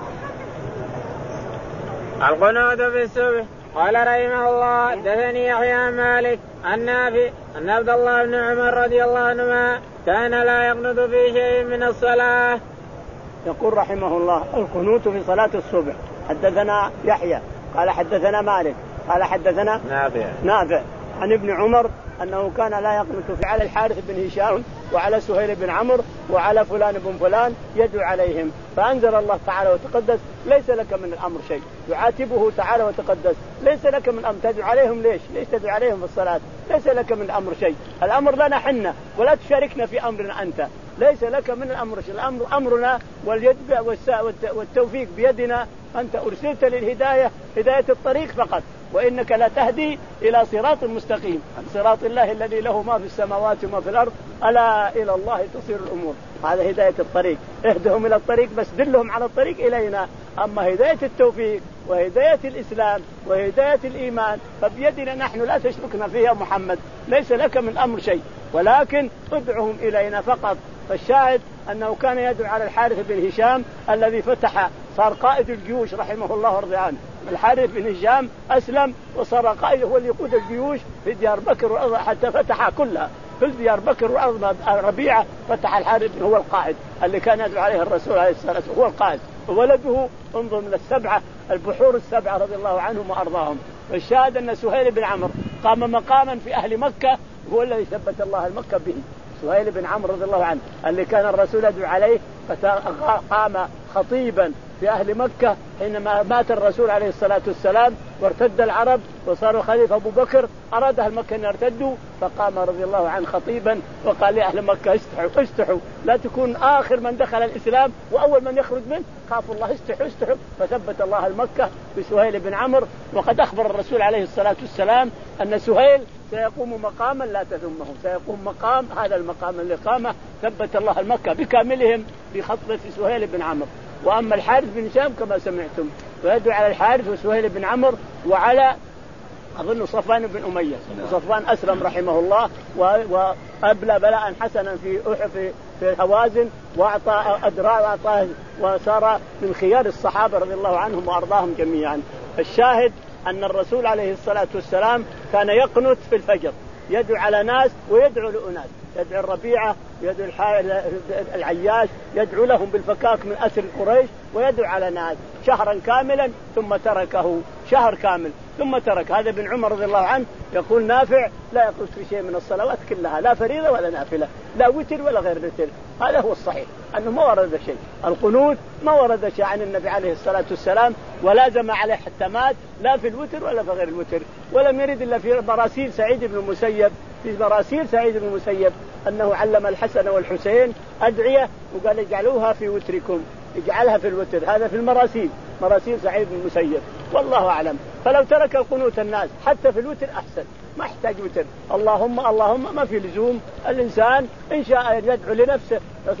القنوت في الصبح. قال رحمه الله دثني يحيى مالك عن نافع أن عبد الله بن عمر رضي الله عنهما كان لا يقنط في شيء من الصلاة. يقول رحمه الله القنوت في صلاة الصبح. حدثنا يحيى قال حدثنا مالك قال حدثنا نافع نافع عن ابن عمر أنه كان لا يقنط في على الحارث بن هشام وعلى سهيل بن عمرو وعلى فلان بن فلان يدعو عليهم، فأنزل الله تعالى وتقدس ليس لك من الأمر شيء، يعاتبه تعالى وتقدس ليس لك من الأمر، تدعو عليهم ليش؟ ليش تدعو عليهم في الصلاة؟ ليس لك من الأمر شيء، الأمر لنا حنا ولا تشاركنا في أمرنا أنت، ليس لك من الأمر شيء، الأمر أمرنا واليد والتوفيق بيدنا، أنت أرسلت للهداية هداية الطريق فقط، وإنك لا تهدي إلى صراط مستقيم، صراط الله الذي له ما في السماوات وما في الأرض، ألا إلى الله تصير الأمور. هذا هداية الطريق، اهدهم إلى الطريق بس دلهم على الطريق إلينا. أما هداية التوفيق وهداية الإسلام وهداية الإيمان فبيدنا نحن، لا تشركنا فيها محمد، ليس لك من أمر شيء، ولكن ادعهم إلينا فقط. فالشاهد أنه كان يدعو على الحارث بن هشام الذي فتح، صار قائد الجيوش رحمه الله ورضي عنه. الحارث بن هشام أسلم وصار قائد، هو اللي يقود الجيوش في ديار بكر حتى فتحها كلها، كل ديار بكر وأرض ربيعة فتح الحارث، هو القائد اللي كان يدعو عليه الرسول عليه الصلاة والسلام، هو القائد. وولده انظر من السبعة البحور السبعة رضي الله عنهم وأرضاهم. والشاهد أن سهيل بن عمرو قام مقاما في أهل مكة، هو الذي ثبت الله المكة به. سهيل بن عمرو رضي الله عنه اللي كان الرسول يدعو عليه، فقام خطيبا في أهل مكة حينما مات الرسول عليه الصلاة والسلام وارتد العرب وصاروا خليفة أبو بكر، أراد أهل مكة أن يرتدوا، فقام رضي الله عنه خطيبا وقال لأهل مكة استحوا استحوا، لا تكون آخر من دخل الإسلام وأول من يخرج منه، خافوا الله، استحوا استحوا. فثبت الله المكة بسهيل بن عمرو. وقد أخبر الرسول عليه الصلاة والسلام أن سهيل سيقوم مقاما لا تذمه، سيقوم مقام، هذا المقام اللي قامه ثبت الله المكة بكاملهم بخطبة سهيل بن عمرو. وأما الحارث بن هشام كما سمعتم ويدعو على الحارث وسهيل بن عمرو وعلى أظن صفوان بن أمية، صفوان أسلم رحمه الله وأبلى بلاء حسنا في في في هوازن وأعطى أدراع وأعطاه وصار من خيار الصحابة رضي الله عنهم وأرضاهم جميعا. الشاهد أن الرسول عليه الصلاة والسلام كان يقنت في الفجر، يدعو على ناس ويدعو لأناس، يدعو الربيعة يدعو العياش، يدعو لهم بالفكاك من أسر قريش، ويدعو على ناس شهرا كاملا ثم تركه، شهر كامل ثم ترك. هذا ابن عمر رضي الله عنه يقول نافع لا يقول في شيء من الصلوات كلها، لا فريضة ولا نافلة، لا وتر ولا غير وتر، هذا هو الصحيح أنه ما ورد شيء. القنوت ما ورد شيء عن النبي عليه الصلاة والسلام، ولازم عليه حتمات لا في الوتر ولا في غير الوتر، ولم يرد إلا في مراسيل سعيد بن المسيب، في مراسيل سعيد بن المسيب أنه علم الحسن والحسين أدعية وقال اجعلوها في وتركم، اجعلها في الوتر، هذا في المراسيل، مراسيل سعيد بن المسيب، والله أعلم. فلو ترك القنوت الناس حتى في الوتر أحسن، ما يحتاج وتر، اللهم اللهم ما في لزوم. الإنسان إن شاء يدعو لنفسه،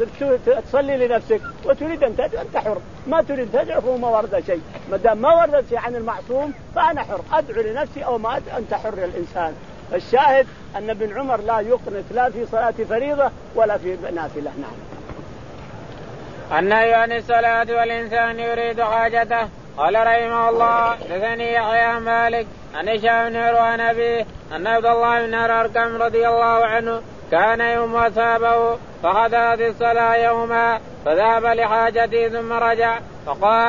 تصلي لنفسك وتريد أن تدعو أنت حر، ما تريد تدعو فهو ما ورد شيء، ما دام ما ورد شيء عن المعصوم فأنا حر، أدعو لنفسي أو ما أدعو، أنت حر الإنسان. الشاهد أن ابن عمر لا يقنت لا في صلاة فريضة ولا في نافلة. نعم. النهي عن الصلاة والإنسان يريد حاجته. قال رحمه الله دثني يحيى مالك عن هشام بن عروة عن أبيه أن عبد الله بن أرقم رضي الله عنه كان يوم أصابه فحدثت الصلاة يوما فذهب لحاجته ثم رجع فقال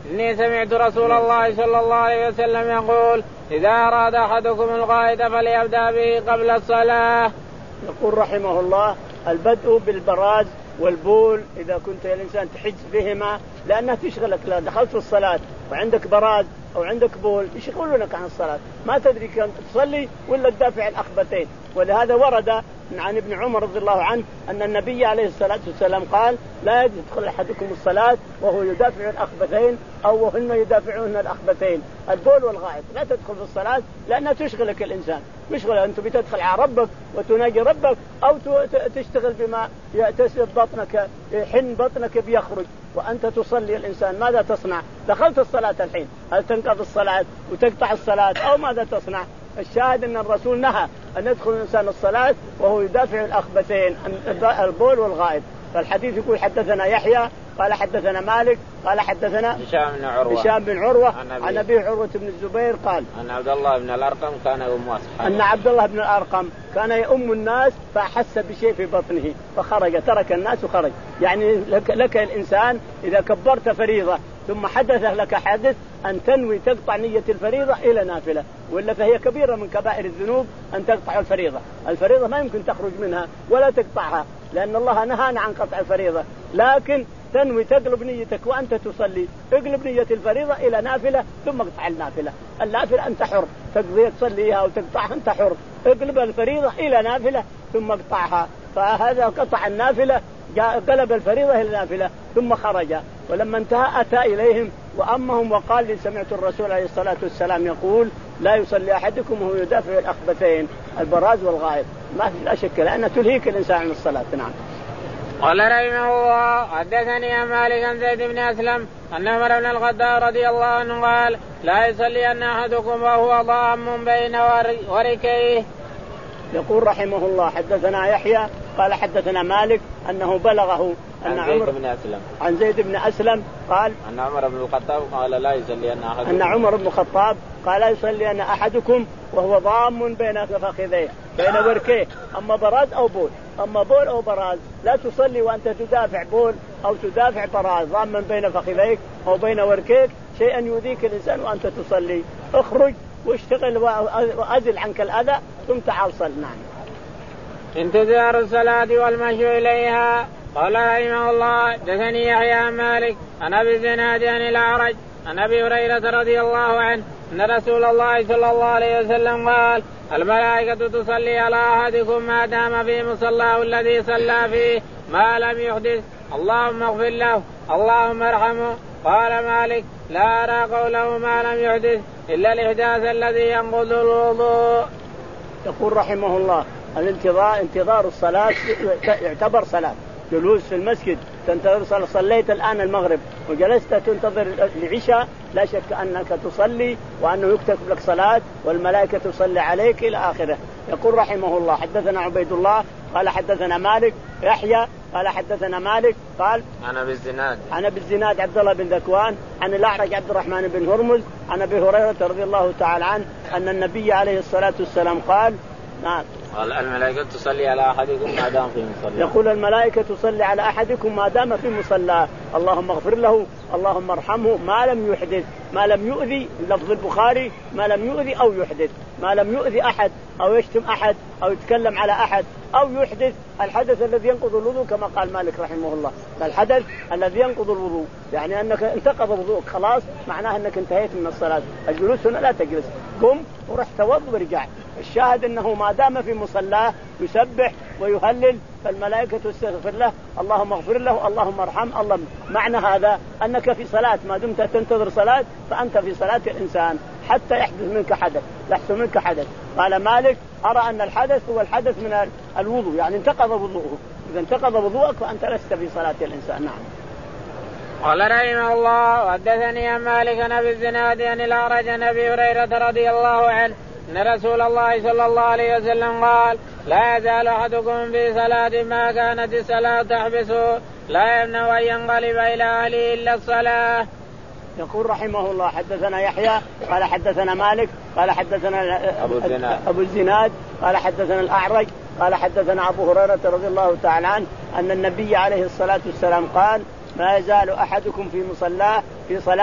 إني سمعت رسول الله صلى الله عليه وسلم يقول إذا أراد أحدكم الغائط فليبدأ به قبل الصلاة. يقول رحمه الله البدء بالبراز والبول إذا كنت الإنسان تحج بهما لأنها تشغلك، لا دخلت الصلاة وعندك براز أو عندك بول يشغلونك عن الصلاة، ما تدري كم تصلي ولا تدافع الأخبتين. ولهذا ورد عن ابن عمر رضي الله عنه أن النبي عليه الصلاة والسلام قال لا يدخل أحدكم الصلاة وهو يدافع الأخبتين أو وهن يدافعون الأخبتين، البول والغائط لا تدخل في الصلاة لأنها تشغلك الإنسان. مشغلة أنت بتدخل على ربك وتناجي ربك أو تشتغل بما تسد بطنك حن بطنك بيخرج وأنت تصلي. الإنسان ماذا تصنع؟ دخلت الصلاة الحين، هل تنقض الصلاة وتقطع الصلاة أو ماذا تصنع؟ الشاهد أن الرسول نهى أن يدخل الإنسان الصلاة وهو يدافع الأخبثين البول والغائط. فالحديث يقول حدثنا يحيى قال حدثنا مالك قال حدثنا هشام بن عروة هشام بن عروة عن أبي عروة بن الزبير قال أن عبد الله بن الأرقم كان يؤم أصحابه أن عبد الله بن الأرقم كان يؤم الناس فأحس بشيء في بطنه فخرج، ترك الناس وخرج. يعني لك, لك الإنسان إذا كبرت فريضة ثم حدث لك حادث أن تنوي تقطع نية الفريضة إلى نافلة، ولا فهي كبيرة من كبائر الذنوب أن تقطع الفريضة. الفريضة ما يمكن تخرج منها ولا تقطعها لأن الله نهانا عن قطع الفريضة، لكن تنوي تقلب نيتك وأنت تصلي، اقلب نية الفريضة إلى نافلة ثم اقطع النافلة. النافلة أنت حر، تقضي تصليها أو تقطعها أنت حر، اقلب الفريضة إلى نافلة ثم اقطعها. فهذا قطع النافلة قلب الفريضة إلى نافلة ثم خرج. ولما انتهى أتى إليهم وأمهم وقال لي سمعت الرسول عليه الصلاة والسلام يقول لا يصلي أحدكم وهو يدافع الأخبثين البراز والغائط. ما في لا شك لأن تلهيك الإنسان عن الصلاة. نعم. قال رحمه الله حدثني مالك عن زيد بن أسلم أن عمر بن الخطاب رضي الله عنه قال لا يصلي أن أحدكم وهو ضام بين وركيه. يقول رحمه الله حدثنا يحيى قال حدثنا مالك أنه بلغه أن عن عمر بن أسلم عن زيد بن أسلم قال أن عمر بن الخطاب قال لا يصلي أن أحدكم أن عمر بن الخطاب قال لا يصلي أن أحدكم وهو ضام بين فخذيه بين وركيه. أما براز أو بول، أما بول أو براز لا تصلي وأنت تدافع بول أو تدافع براز. ضاما بين فخذيك أو بين وركيك شيئا يؤذيك الإنسان وأنت تصلي، اخرج واشتغل وأزل عنك الأذى ثم تعال صل. نعم. انتظار الصلاة والمشي إليها. قال رحمه الله حدثني يحيى عن مالك عن أبي الزناد عن الأعرج عن أبي هريرة رضي الله عنه أن رسول الله صلى الله عليه وسلم قال الملائكة تصلي على أحدكم ما دام في مصلاه الذي صلى فيه ما لم يحدث اللهم اغفر له اللهم ارحمه. قال مالك لا أرى قوله ما لم يحدث إلا الإحداث الذي ينقض الوضوء. يقول رحمه الله الانتظار انتظار الصلاة يعتبر صلاة. جلوس في المسجد تنتظر صلاة، صليت الآن المغرب وجلست تنتظر العشاء لا شك أنك تصلي وأنه يكتب لك صلاة والملائكة تصلي عليك إلى آخره. يقول رحمه الله حدثنا عبيد الله قال حدثنا مالك يحيى قال حدثنا مالك قال أنا بالزناد أنا بالزناد عبد الله بن ذكوان عن الأعرج عبد الرحمن بن هرمز عن أبي هريرة رضي الله تعالى عنه أن النبي عليه الصلاة والسلام قال نعم قال الملائكة تصلي على أحدكم ما دام في مصلاه. يقول الملائكة تصلي على أحدكم ما دام في مصلاه اللهم اغفر له اللهم ارحمه ما لم يحدث ما لم يؤذي. لفظ البخاري ما لم يؤذي أو يحدث، ما لم يؤذي أحد أو يشتم أحد أو يتكلم على أحد أو يحدث الحدث الذي ينقض الوضوء كما قال مالك رحمه الله. الحدث الذي ينقض الوضوء يعني أنك انتقض وضوءك خلاص معناه أنك انتهيت من الصلاة. الجلوس هنا لا تجلس، قم ورح توضأ ورجع. الشاهد أنه ما دام في مصلاه يسبح ويهلل فالملائكة تستغفر له اللهم اغفر له اللهم ارحمه. الله معنى هذا أنك في صلاة، ما دمت تنتظر صلاة فأنت في صلاة الإنسان حتى يحدث منك حدث يحصل منك حدث. قال مالك أرى أن الحدث هو الحدث من الوضوء يعني انتقض وضوءه، إذا انتقض وضوءك فأنت لست في صلاة الإنسان. نعم. قال رحمه الله حدثني عن مالك عن أبي الزناد عن الأعرج عن أبي هريرة رضي الله عنه أن رسول الله صلى الله عليه وسلم قال لا يزال أحدكم في صلاة ما كانت الصلاة تحبسه لا يمنع أن ينقلب إلى أهله إلا الصلاة. يقول رحمه الله حدثنا يحيى قال حدثنا مالك قال حدثنا أبو الزناد, أبو الزناد قال حدثنا الأعرج قال حدثنا أبو هريرة رضي الله تعالى عنه أن النبي عليه الصلاة والسلام قال ما يزال أحدكم في مصلاه في صلاة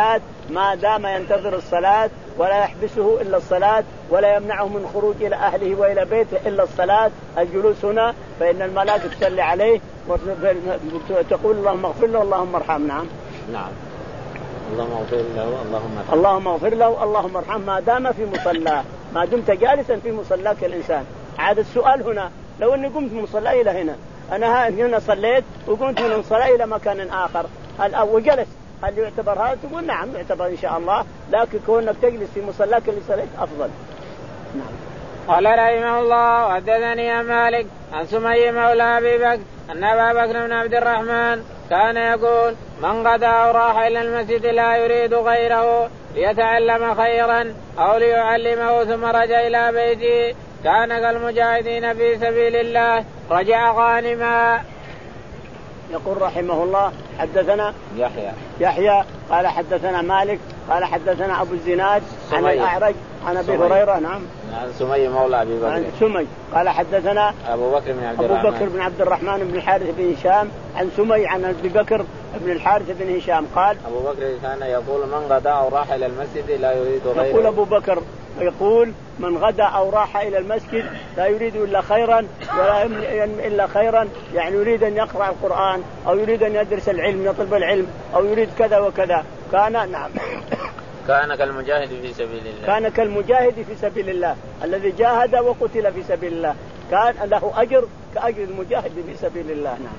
ما دام ينتظر الصلاة ولا يحبسه إلا الصلاة ولا يمنعه من خروج إلى أهله وإلى بيته إلا الصلاة الجلوس هنا، فإن الملائكة تصلي عليه وتقول اللهم اغفر له اللهم ارحمه. نعم نعم اللهم اغفر له اللهم ارحمه اللهم اغفر له اللهم ارحمه ما دام في مصلاه، ما دمت جالسا في مصلاك الإنسان. عاد السؤال هنا لو أني قمت من مصلى إلى هنا، أنا هنا صليت وقمت من المصلى إلى مكان آخر وجلس، هل يعتبر هذا؟ تقول نعم يعتبر إن شاء الله، لكن كونك تجلس في مصلاك اللي صليت أفضل. نعم. قال رحمه الله حدثني مالك عن سمي مولى أبي بكر أن أبا بكر بن عبد الرحمن كان يقول من غدا أو راح إلى المسجد لا يريد غيره ليتعلم خيرا أو ليعلمه ثم رجع إلى بيته كان كالمجاهدين في سبيل الله رجع غانما. يقول رحمه الله حدثنا يحيى يحيى قال حدثنا مالك قال حدثنا أبو الزناد عن الأعرج عن أبي هريرة. نعم عن سمي مولى أبي بكر عن سمي قال حدثنا أبو بكر بن عبد أبو الرحمن بكر بن عبد الرحمن بن الحارث بن هشام عن سمي عن أبي بكر بن الحارث بن هشام قال أبو بكر كان يقول من غدا أو راح إلى المسجد لا يريد غيره. يقول أبو بكر يقول من غدا أو راح إلى المسجد لا يريد إلا خيرا ولا يمنع إلا خيرا، يعني يريد أن يقرأ القرآن أو يريد أن يدرس العلم يطلب العلم أو يريد كذا وكذا. كان نعم كان كالمجاهد في سبيل الله كان كالمجاهد في سبيل الله الذي جاهد وقتل في سبيل الله، كان له أجر كأجر المجاهد في سبيل الله. نعم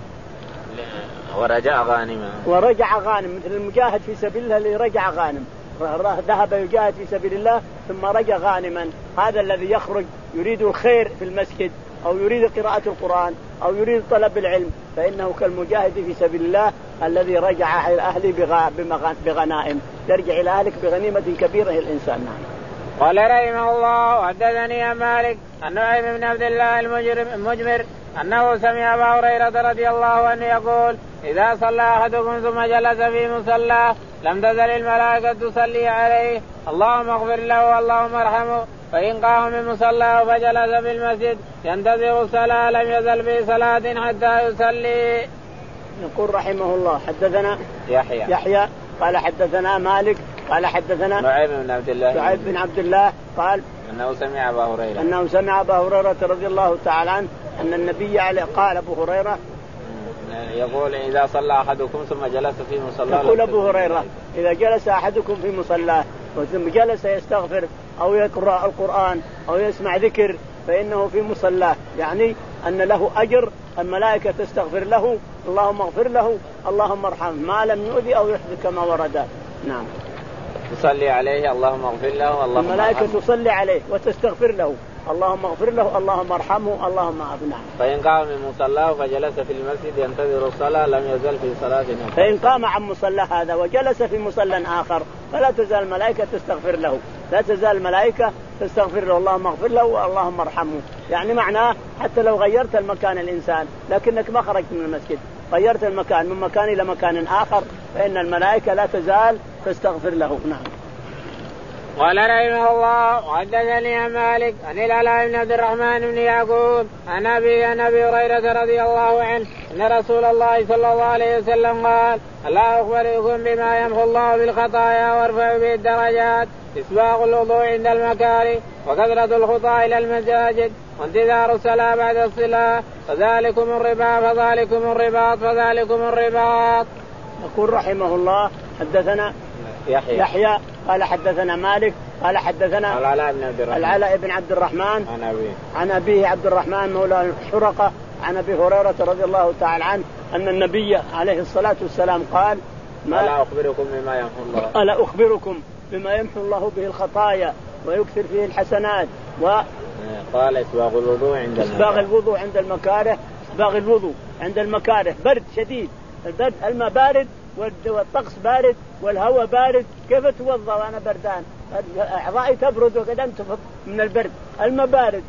ورجع غانما ورجع غانم مثل المجاهد في سبيل الله اللي رجع غانم، ذهب يجاهد في سبيل الله ثم رجع غانما. هذا الذي يخرج يريد الخير في المسجد أو يريد قراءة القرآن أو يريد طلب العلم فإنه كالمجاهد في سبيل الله الذي رجع إلى أهله بغنائم، ترجع إلى أهلك بغنيمة كبيرة الإنسان. قال رحمه الله حدثني مالك عن نعيم بن عبد الله المجمر أنه سمع أبا هريرة رضي الله عنه يقول إذا صلى أحدكم ثم جلس في مصلاه لم تزل الملائكة تصلي عليه اللهم اغفر له اللهم ارحمه، فإن قام من مصلاه فجلس في المسجد ينتظر الصلاة لم يزل في صلاة حتى يصلي. يقول رحمه الله حدثنا يحيى يحيى قال حدثنا مالك قال حدثنا نعيم بن عبد الله نعيم بن عبد الله قال أنه سمع أبا هريرة أنه سمع أبا هريرة رضي الله تعالى عنه أن النبي عليه قال أبو هريرة يقول إذا صلى أحدكم ثم جلس في مصلاه. يقول أبو هريرة إذا جلس أحدكم في مصلاه ثم جلس يستغفر أو يقرأ القرآن أو يسمع ذكر فإنه في مصلاه، يعني أن له أجر، الملائكة تستغفر له اللهم اغفر له اللهم ارحمه ما لم يؤذي أو يحدث كما ورد. نعم تصلي عليه اللهم اغفر له اللهم الملائكة تصلي عليه وتستغفر له اللهم اغفر له اللهم ارحمه اللهم أبناه. فإن قام من مصلاه فجلس في المسجد ينتظر الصلاة لم يزل في صلاة. فإن قام عن مصلى هذا وجلس في مصلى آخر فلا تزال الملائكة تستغفر له، لا تزال الملائكة تستغفر له اللهم اغفر له واللهم ارحمه، يعني معناه حتى لو غيرت المكان الإنسان لكنك ما خرجت من المسجد غيرت المكان من مكان إلى مكان آخر فإن الملائكة لا تزال تستغفر له. نعم. قال رحمه الله حدثني مالك عن العلاء بن عبد الرحمن بن يعقوب عن أبي عن أبي هريرة رضي الله عنه أن رسول الله صلى الله عليه وسلم قال ألا أخبركم بما يمحو الله بالخطايا ويرفع به الدرجات إسباغ الوضوء عند المكاره وكثرة الخطى إلى المساجد وانتظار الصلاة بعد الصلاة فذلكم الرباط فذلكم الرباط فذلكم الرباط. يقول رحمه الله حدثنا يحيى يحيى قال حدثنا مالك قال حدثنا العلاء بن عبد الرحمن العلاء بن عبد الرحمن عن أبيه عن أبيه عبد الرحمن مولى الحرقة عن أبي هريرة رضي الله تعالى عنه أن النبي عليه الصلاة والسلام قال ما ألا أخبركم بما يمحو الله ألا أخبركم بما يمحو الله به الخطايا ويكثر فيه الحسنات و قال إسباغ الوضوء عند إسباغ الوضوء عند المكاره إسباغ الوضوء عند المكاره برد شديد البرد الماء بارد والطقس بارد والهواء بارد كيف توضأ وأنا بردان أعضائي تبرد وقد أنتفض من البرد الماء بارد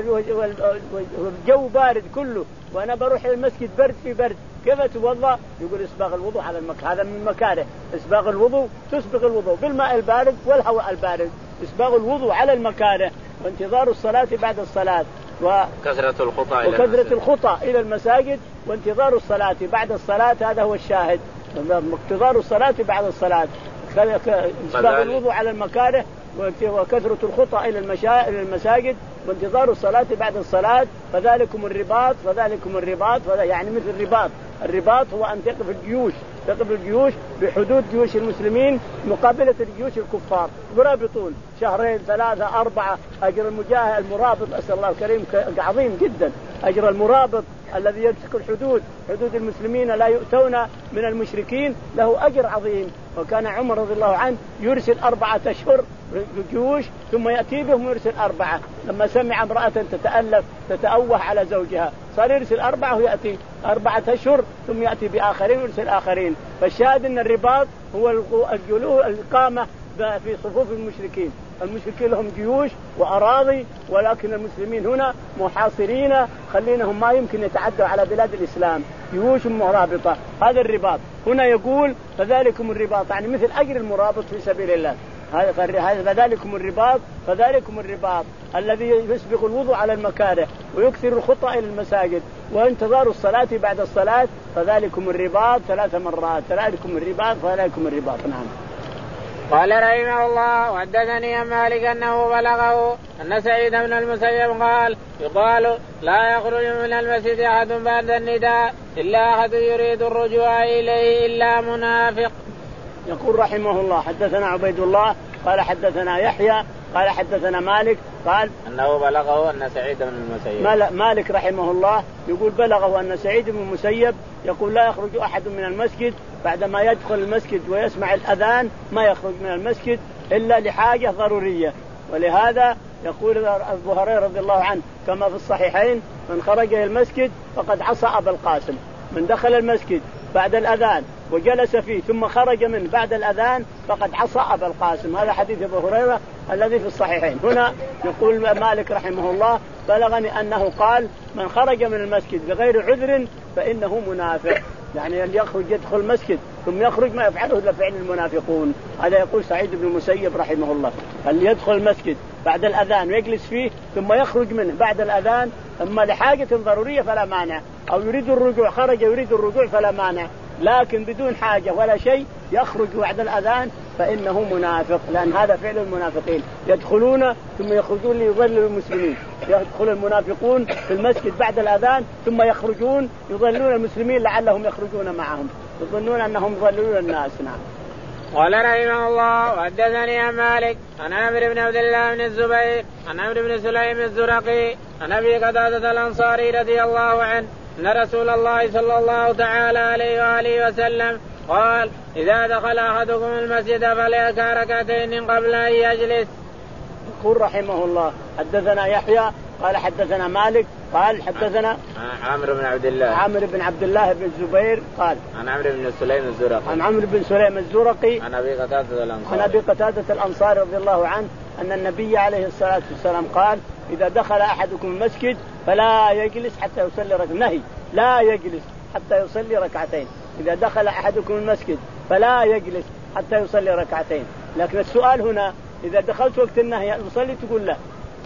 والجو بارد كله وأنا بروح إلى المسجد برد في برد كيف توضأ؟ يقول إسباغ الوضوء على المكاره هذا من المكاره إسباغ الوضوء تسبغ الوضوء بالماء البارد والهواء البارد إسباغ الوضوء على المكاره وانتظار الصلاة بعد الصلاة وكثرة الخطى إلى وكثرة الخطى إلى المساجد وانتظار الصلاة بعد الصلاة هذا هو الشاهد انتظار الصلاة بعد الصلاة إسباغ الوضوء على المكاره وكثرة الخطى إلى المساجد وانتظار الصلاة بعد الصلاة فذلكم الرباط فذلكم الرباط يعني مثل الرباط. الرباط هو أن تقف الجيوش تقف الجيوش بحدود جيوش المسلمين مقابلة الجيوش الكفار يرابطون شهرين ثلاثة أربعة. أجر المجاهد المرابط أسأل الله الكريم عظيم جدا. أجر المرابط الذي يمسك الحدود حدود المسلمين لا يؤتون من المشركين له أجر عظيم. وكان عمر رضي الله عنه يرسل أربعة أشهر جيوش ثم يأتي بهم يرسل أربعة. لما سمع امرأة تتألف تتأوه على زوجها صار يرسل أربعة ويأتي أربعة أشهر ثم يأتي بآخرين ويرسل آخرين. فالشاهد أن الرباط هو الجلوس الإقامة في صفوف المشركين. المشركين لهم جيوش وأراضي ولكن المسلمين هنا محاصرين خلينهم ما يمكن يتعدوا على بلاد الإسلام جيوش مرابطة. هذا الرباط هنا يقول فذلكم الرباط يعني مثل أجر المرابط في سبيل الله. هذا فذلكم الرباط فذلكم الرباط الذي يسبق الوضوء على المكاره ويكثر الخطى إلى المساجد وانتظار الصلاة بعد الصلاة فذلكم الرباط ثلاث مرات. فذلكم الرباط فذلكم الرباط. نعم. قال رحمه الله وحدثني عن مالك أنه بلغه أن سعيد بن المسيب قال يقال لا يخرج من المسجد أحد بعد النداء إلا أحد يريد الرجوع إليه إلا منافق. يقول رحمه الله حدثنا عبيد الله قال حدثنا يحيى قال حدثنا مالك قال أنه بلغه أن سعيد بن المسيب مالك رحمه الله يقول بلغه أن سعيد بن المسيب يقول لا يخرج أحد من المسجد بعدما يدخل المسجد ويسمع الأذان ما يخرج من المسجد إلا لحاجة ضرورية. ولهذا يقول أبو هريرة رضي الله عنه كما في الصحيحين من خرج إلى المسجد فقد عصى أبا القاسم. من دخل المسجد بعد الأذان وجلس فيه ثم خرج منه بعد الأذان فقد عصى أبا القاسم. هذا حديث أبو هريرة الذي في الصحيحين. هنا يقول مالك رحمه الله بلغني أنه قال من خرج من المسجد بغير عذر فإنه منافق يعني اللي يخرج يدخل المسجد ثم يخرج ما يفعله إلا فعل المنافقون. هذا يقول سعيد بن المسيب رحمه الله اللي يدخل المسجد بعد الأذان ويجلس فيه ثم يخرج منه بعد الأذان أما لحاجة ضرورية فلا مانع أو يريد الرجوع خرج يريد الرجوع فلا مانع لكن بدون حاجة ولا شيء يخرج بعد الأذان فإنه منافق لأن هذا فعل المنافقين يدخلون ثم يخرجون ليضلوا المسلمين. يدخل المنافقون في المسجد بعد الأذان ثم يخرجون يضلون المسلمين لعلهم يخرجون معهم يظنون أنهم يضلون الناس. نعم. قال رحمه الله وحدثني عن مالك عن عمرو بن عبد الله بن الزبير عن عمرو بن سليم الزرقي عن أبي قتادة الأنصاري رضي الله عنه أن رسول الله صلى الله تعالى عليه وآله وسلم قال إذا دخل أحدكم المسجد فليركع ركعتين قبل أن يجلس. يقول رحمه الله حدثنا يحيى قال حدثنا مالك قال حدثنا عمرو بن عبد الله عمرو بن عبد الله بن الزبير قال عن عمرو بن سليم الزرقي عن عمرو بن سليم الزرقي عن أبي قتادة الأنصاري عن أبي قتادة الأنصاري رضي الله عنه أن النبي عليه الصلاة والسلام قال إذا دخل أحدكم المسجد فلا يجلس حتى يصلي ركعتين. نهي لا يجلس حتى يصلي ركعتين. إذا دخل أحدكم المسجد فلا يجلس حتى يصلي ركعتين. لكن السؤال هنا إذا دخلت وقت النهي يصلي تقول له.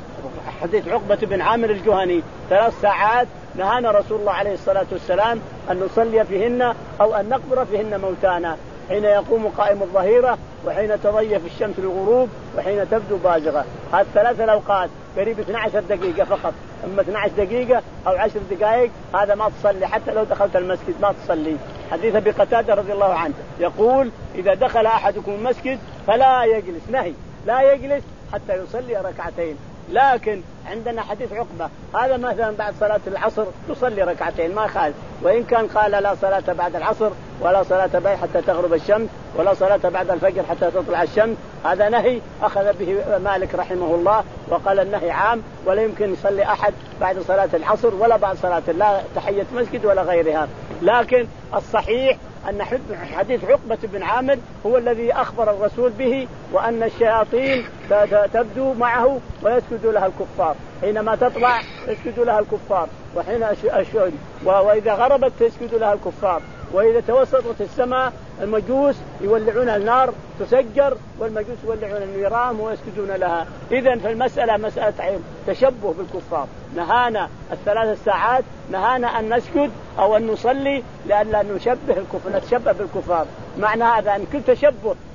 حديث عقبة بن عامر الجهني ثلاث ساعات نهانا رسول الله عليه الصلاة والسلام أن نصلي فيهن أو أن نقبر فيهن موتانا حين يقوم قائم الظهيرة وحين تضيف الشمس للغروب وحين تبدو بازغة. هذه الثلاث الأوقات قريب اثنتي عشرة دقيقة فقط. أما اثنتي عشرة دقيقة أو عشر دقائق هذا ما تصلي حتى لو دخلت المسجد ما تصلي. حديث أبي قتادة رضي الله عنه يقول إذا دخل أحدكم المسجد فلا يجلس. نهي لا يجلس حتى يصلي ركعتين. لكن عندنا حديث عقبة هذا مثلا بعد صلاة العصر تصلي ركعتين ما خالف وإن كان قال لا صلاة بعد العصر ولا صلاة بعد حتى تغرب الشمس ولا صلاة بعد الفجر حتى تطلع الشمس. هذا نهي أخذ به مالك رحمه الله وقال النهي عام ولا يمكن يصلي أحد بعد صلاة العصر ولا بعد صلاة لا تحية مسجد ولا غيرها. لكن الصحيح أن حديث عقبة بن عامر هو الذي أخبر الرسول به وأن الشياطين تبدو معه ويسجد لها الكفار حينما تطلع يسجد لها الكفار وحين أشهد وإذا غربت تسجد لها الكفار وإذا توسطت السماء المجوس يولعون النار تسجر والمجوس يولعون النيران ويسجدون لها. إذن فالمسألة مسألة تشبه بالكفار. نهانا الثلاث ساعات نهانا أن نسجد أو أن نصلي لأن لا نشبه الكفار نتشبه بالكفار. معنى هذا أن كل تشبه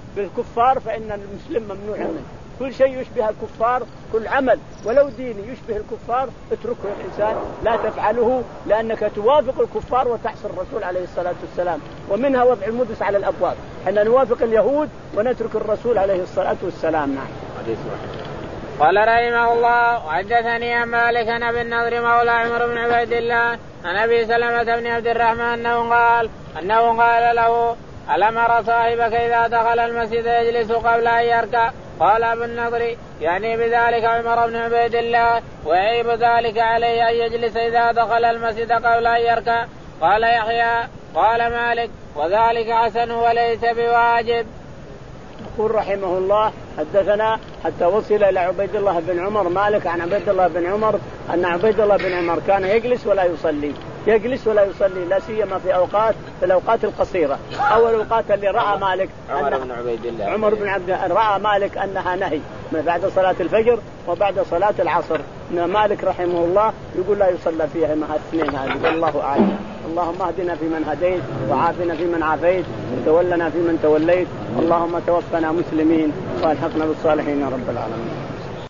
بالكفار فإن المسلم ممنوع منه. كل شيء يشبه الكفار، كل عمل ولو ديني يشبه الكفار اتركه الإنسان، لا تفعله، لأنك توافق الكفار وتحصي الرسول عليه الصلاة والسلام. ومنها وضع المدس على الأبواب، حين نوافق اليهود ونترك الرسول عليه الصلاة والسلام. نعم. قال رحمه الله وحدثني عن مالك عن ابي النضر مولى عمر بن عبيد الله عن ابي سلمة بن عبد الرحمن انه قال انه قال له ألم أرى صاحبك إذا دخل المسجد يجلس قبل أن يركع؟ قال ابو النضر يعني بذلك عمر بن عبيد الله، ويعيب ذلك عليه أن يجلس إذا دخل المسجد قبل أن يركع. قال يحيى قال مالك وذلك حسن وليس بواجب. يقول رحمه الله حدثنا حتى وصل إلى عبيد الله بن عمر مالك عن عبيد الله بن عمر أن عبيد الله بن عمر كان يجلس ولا يصلي، يجلس ولا يصلي لا سيما في أوقات في الأوقات القصيرة. أول الأوقات اللي رأى مالك عمر بن عبيد الله عمر بن عبد رأى مالك أنها نهي بعد صلاة الفجر وبعد صلاة العصر. مالك رحمه الله يقول لا يصلى فيها مع الاثنين هذه، والله أعلم. اللهم اهدنا فيمن هديت وعافنا فيمن عافيت وتولنا فيمن توليت، اللهم توفنا مسلمين والحقنا بالصالحين يا رب العالمين.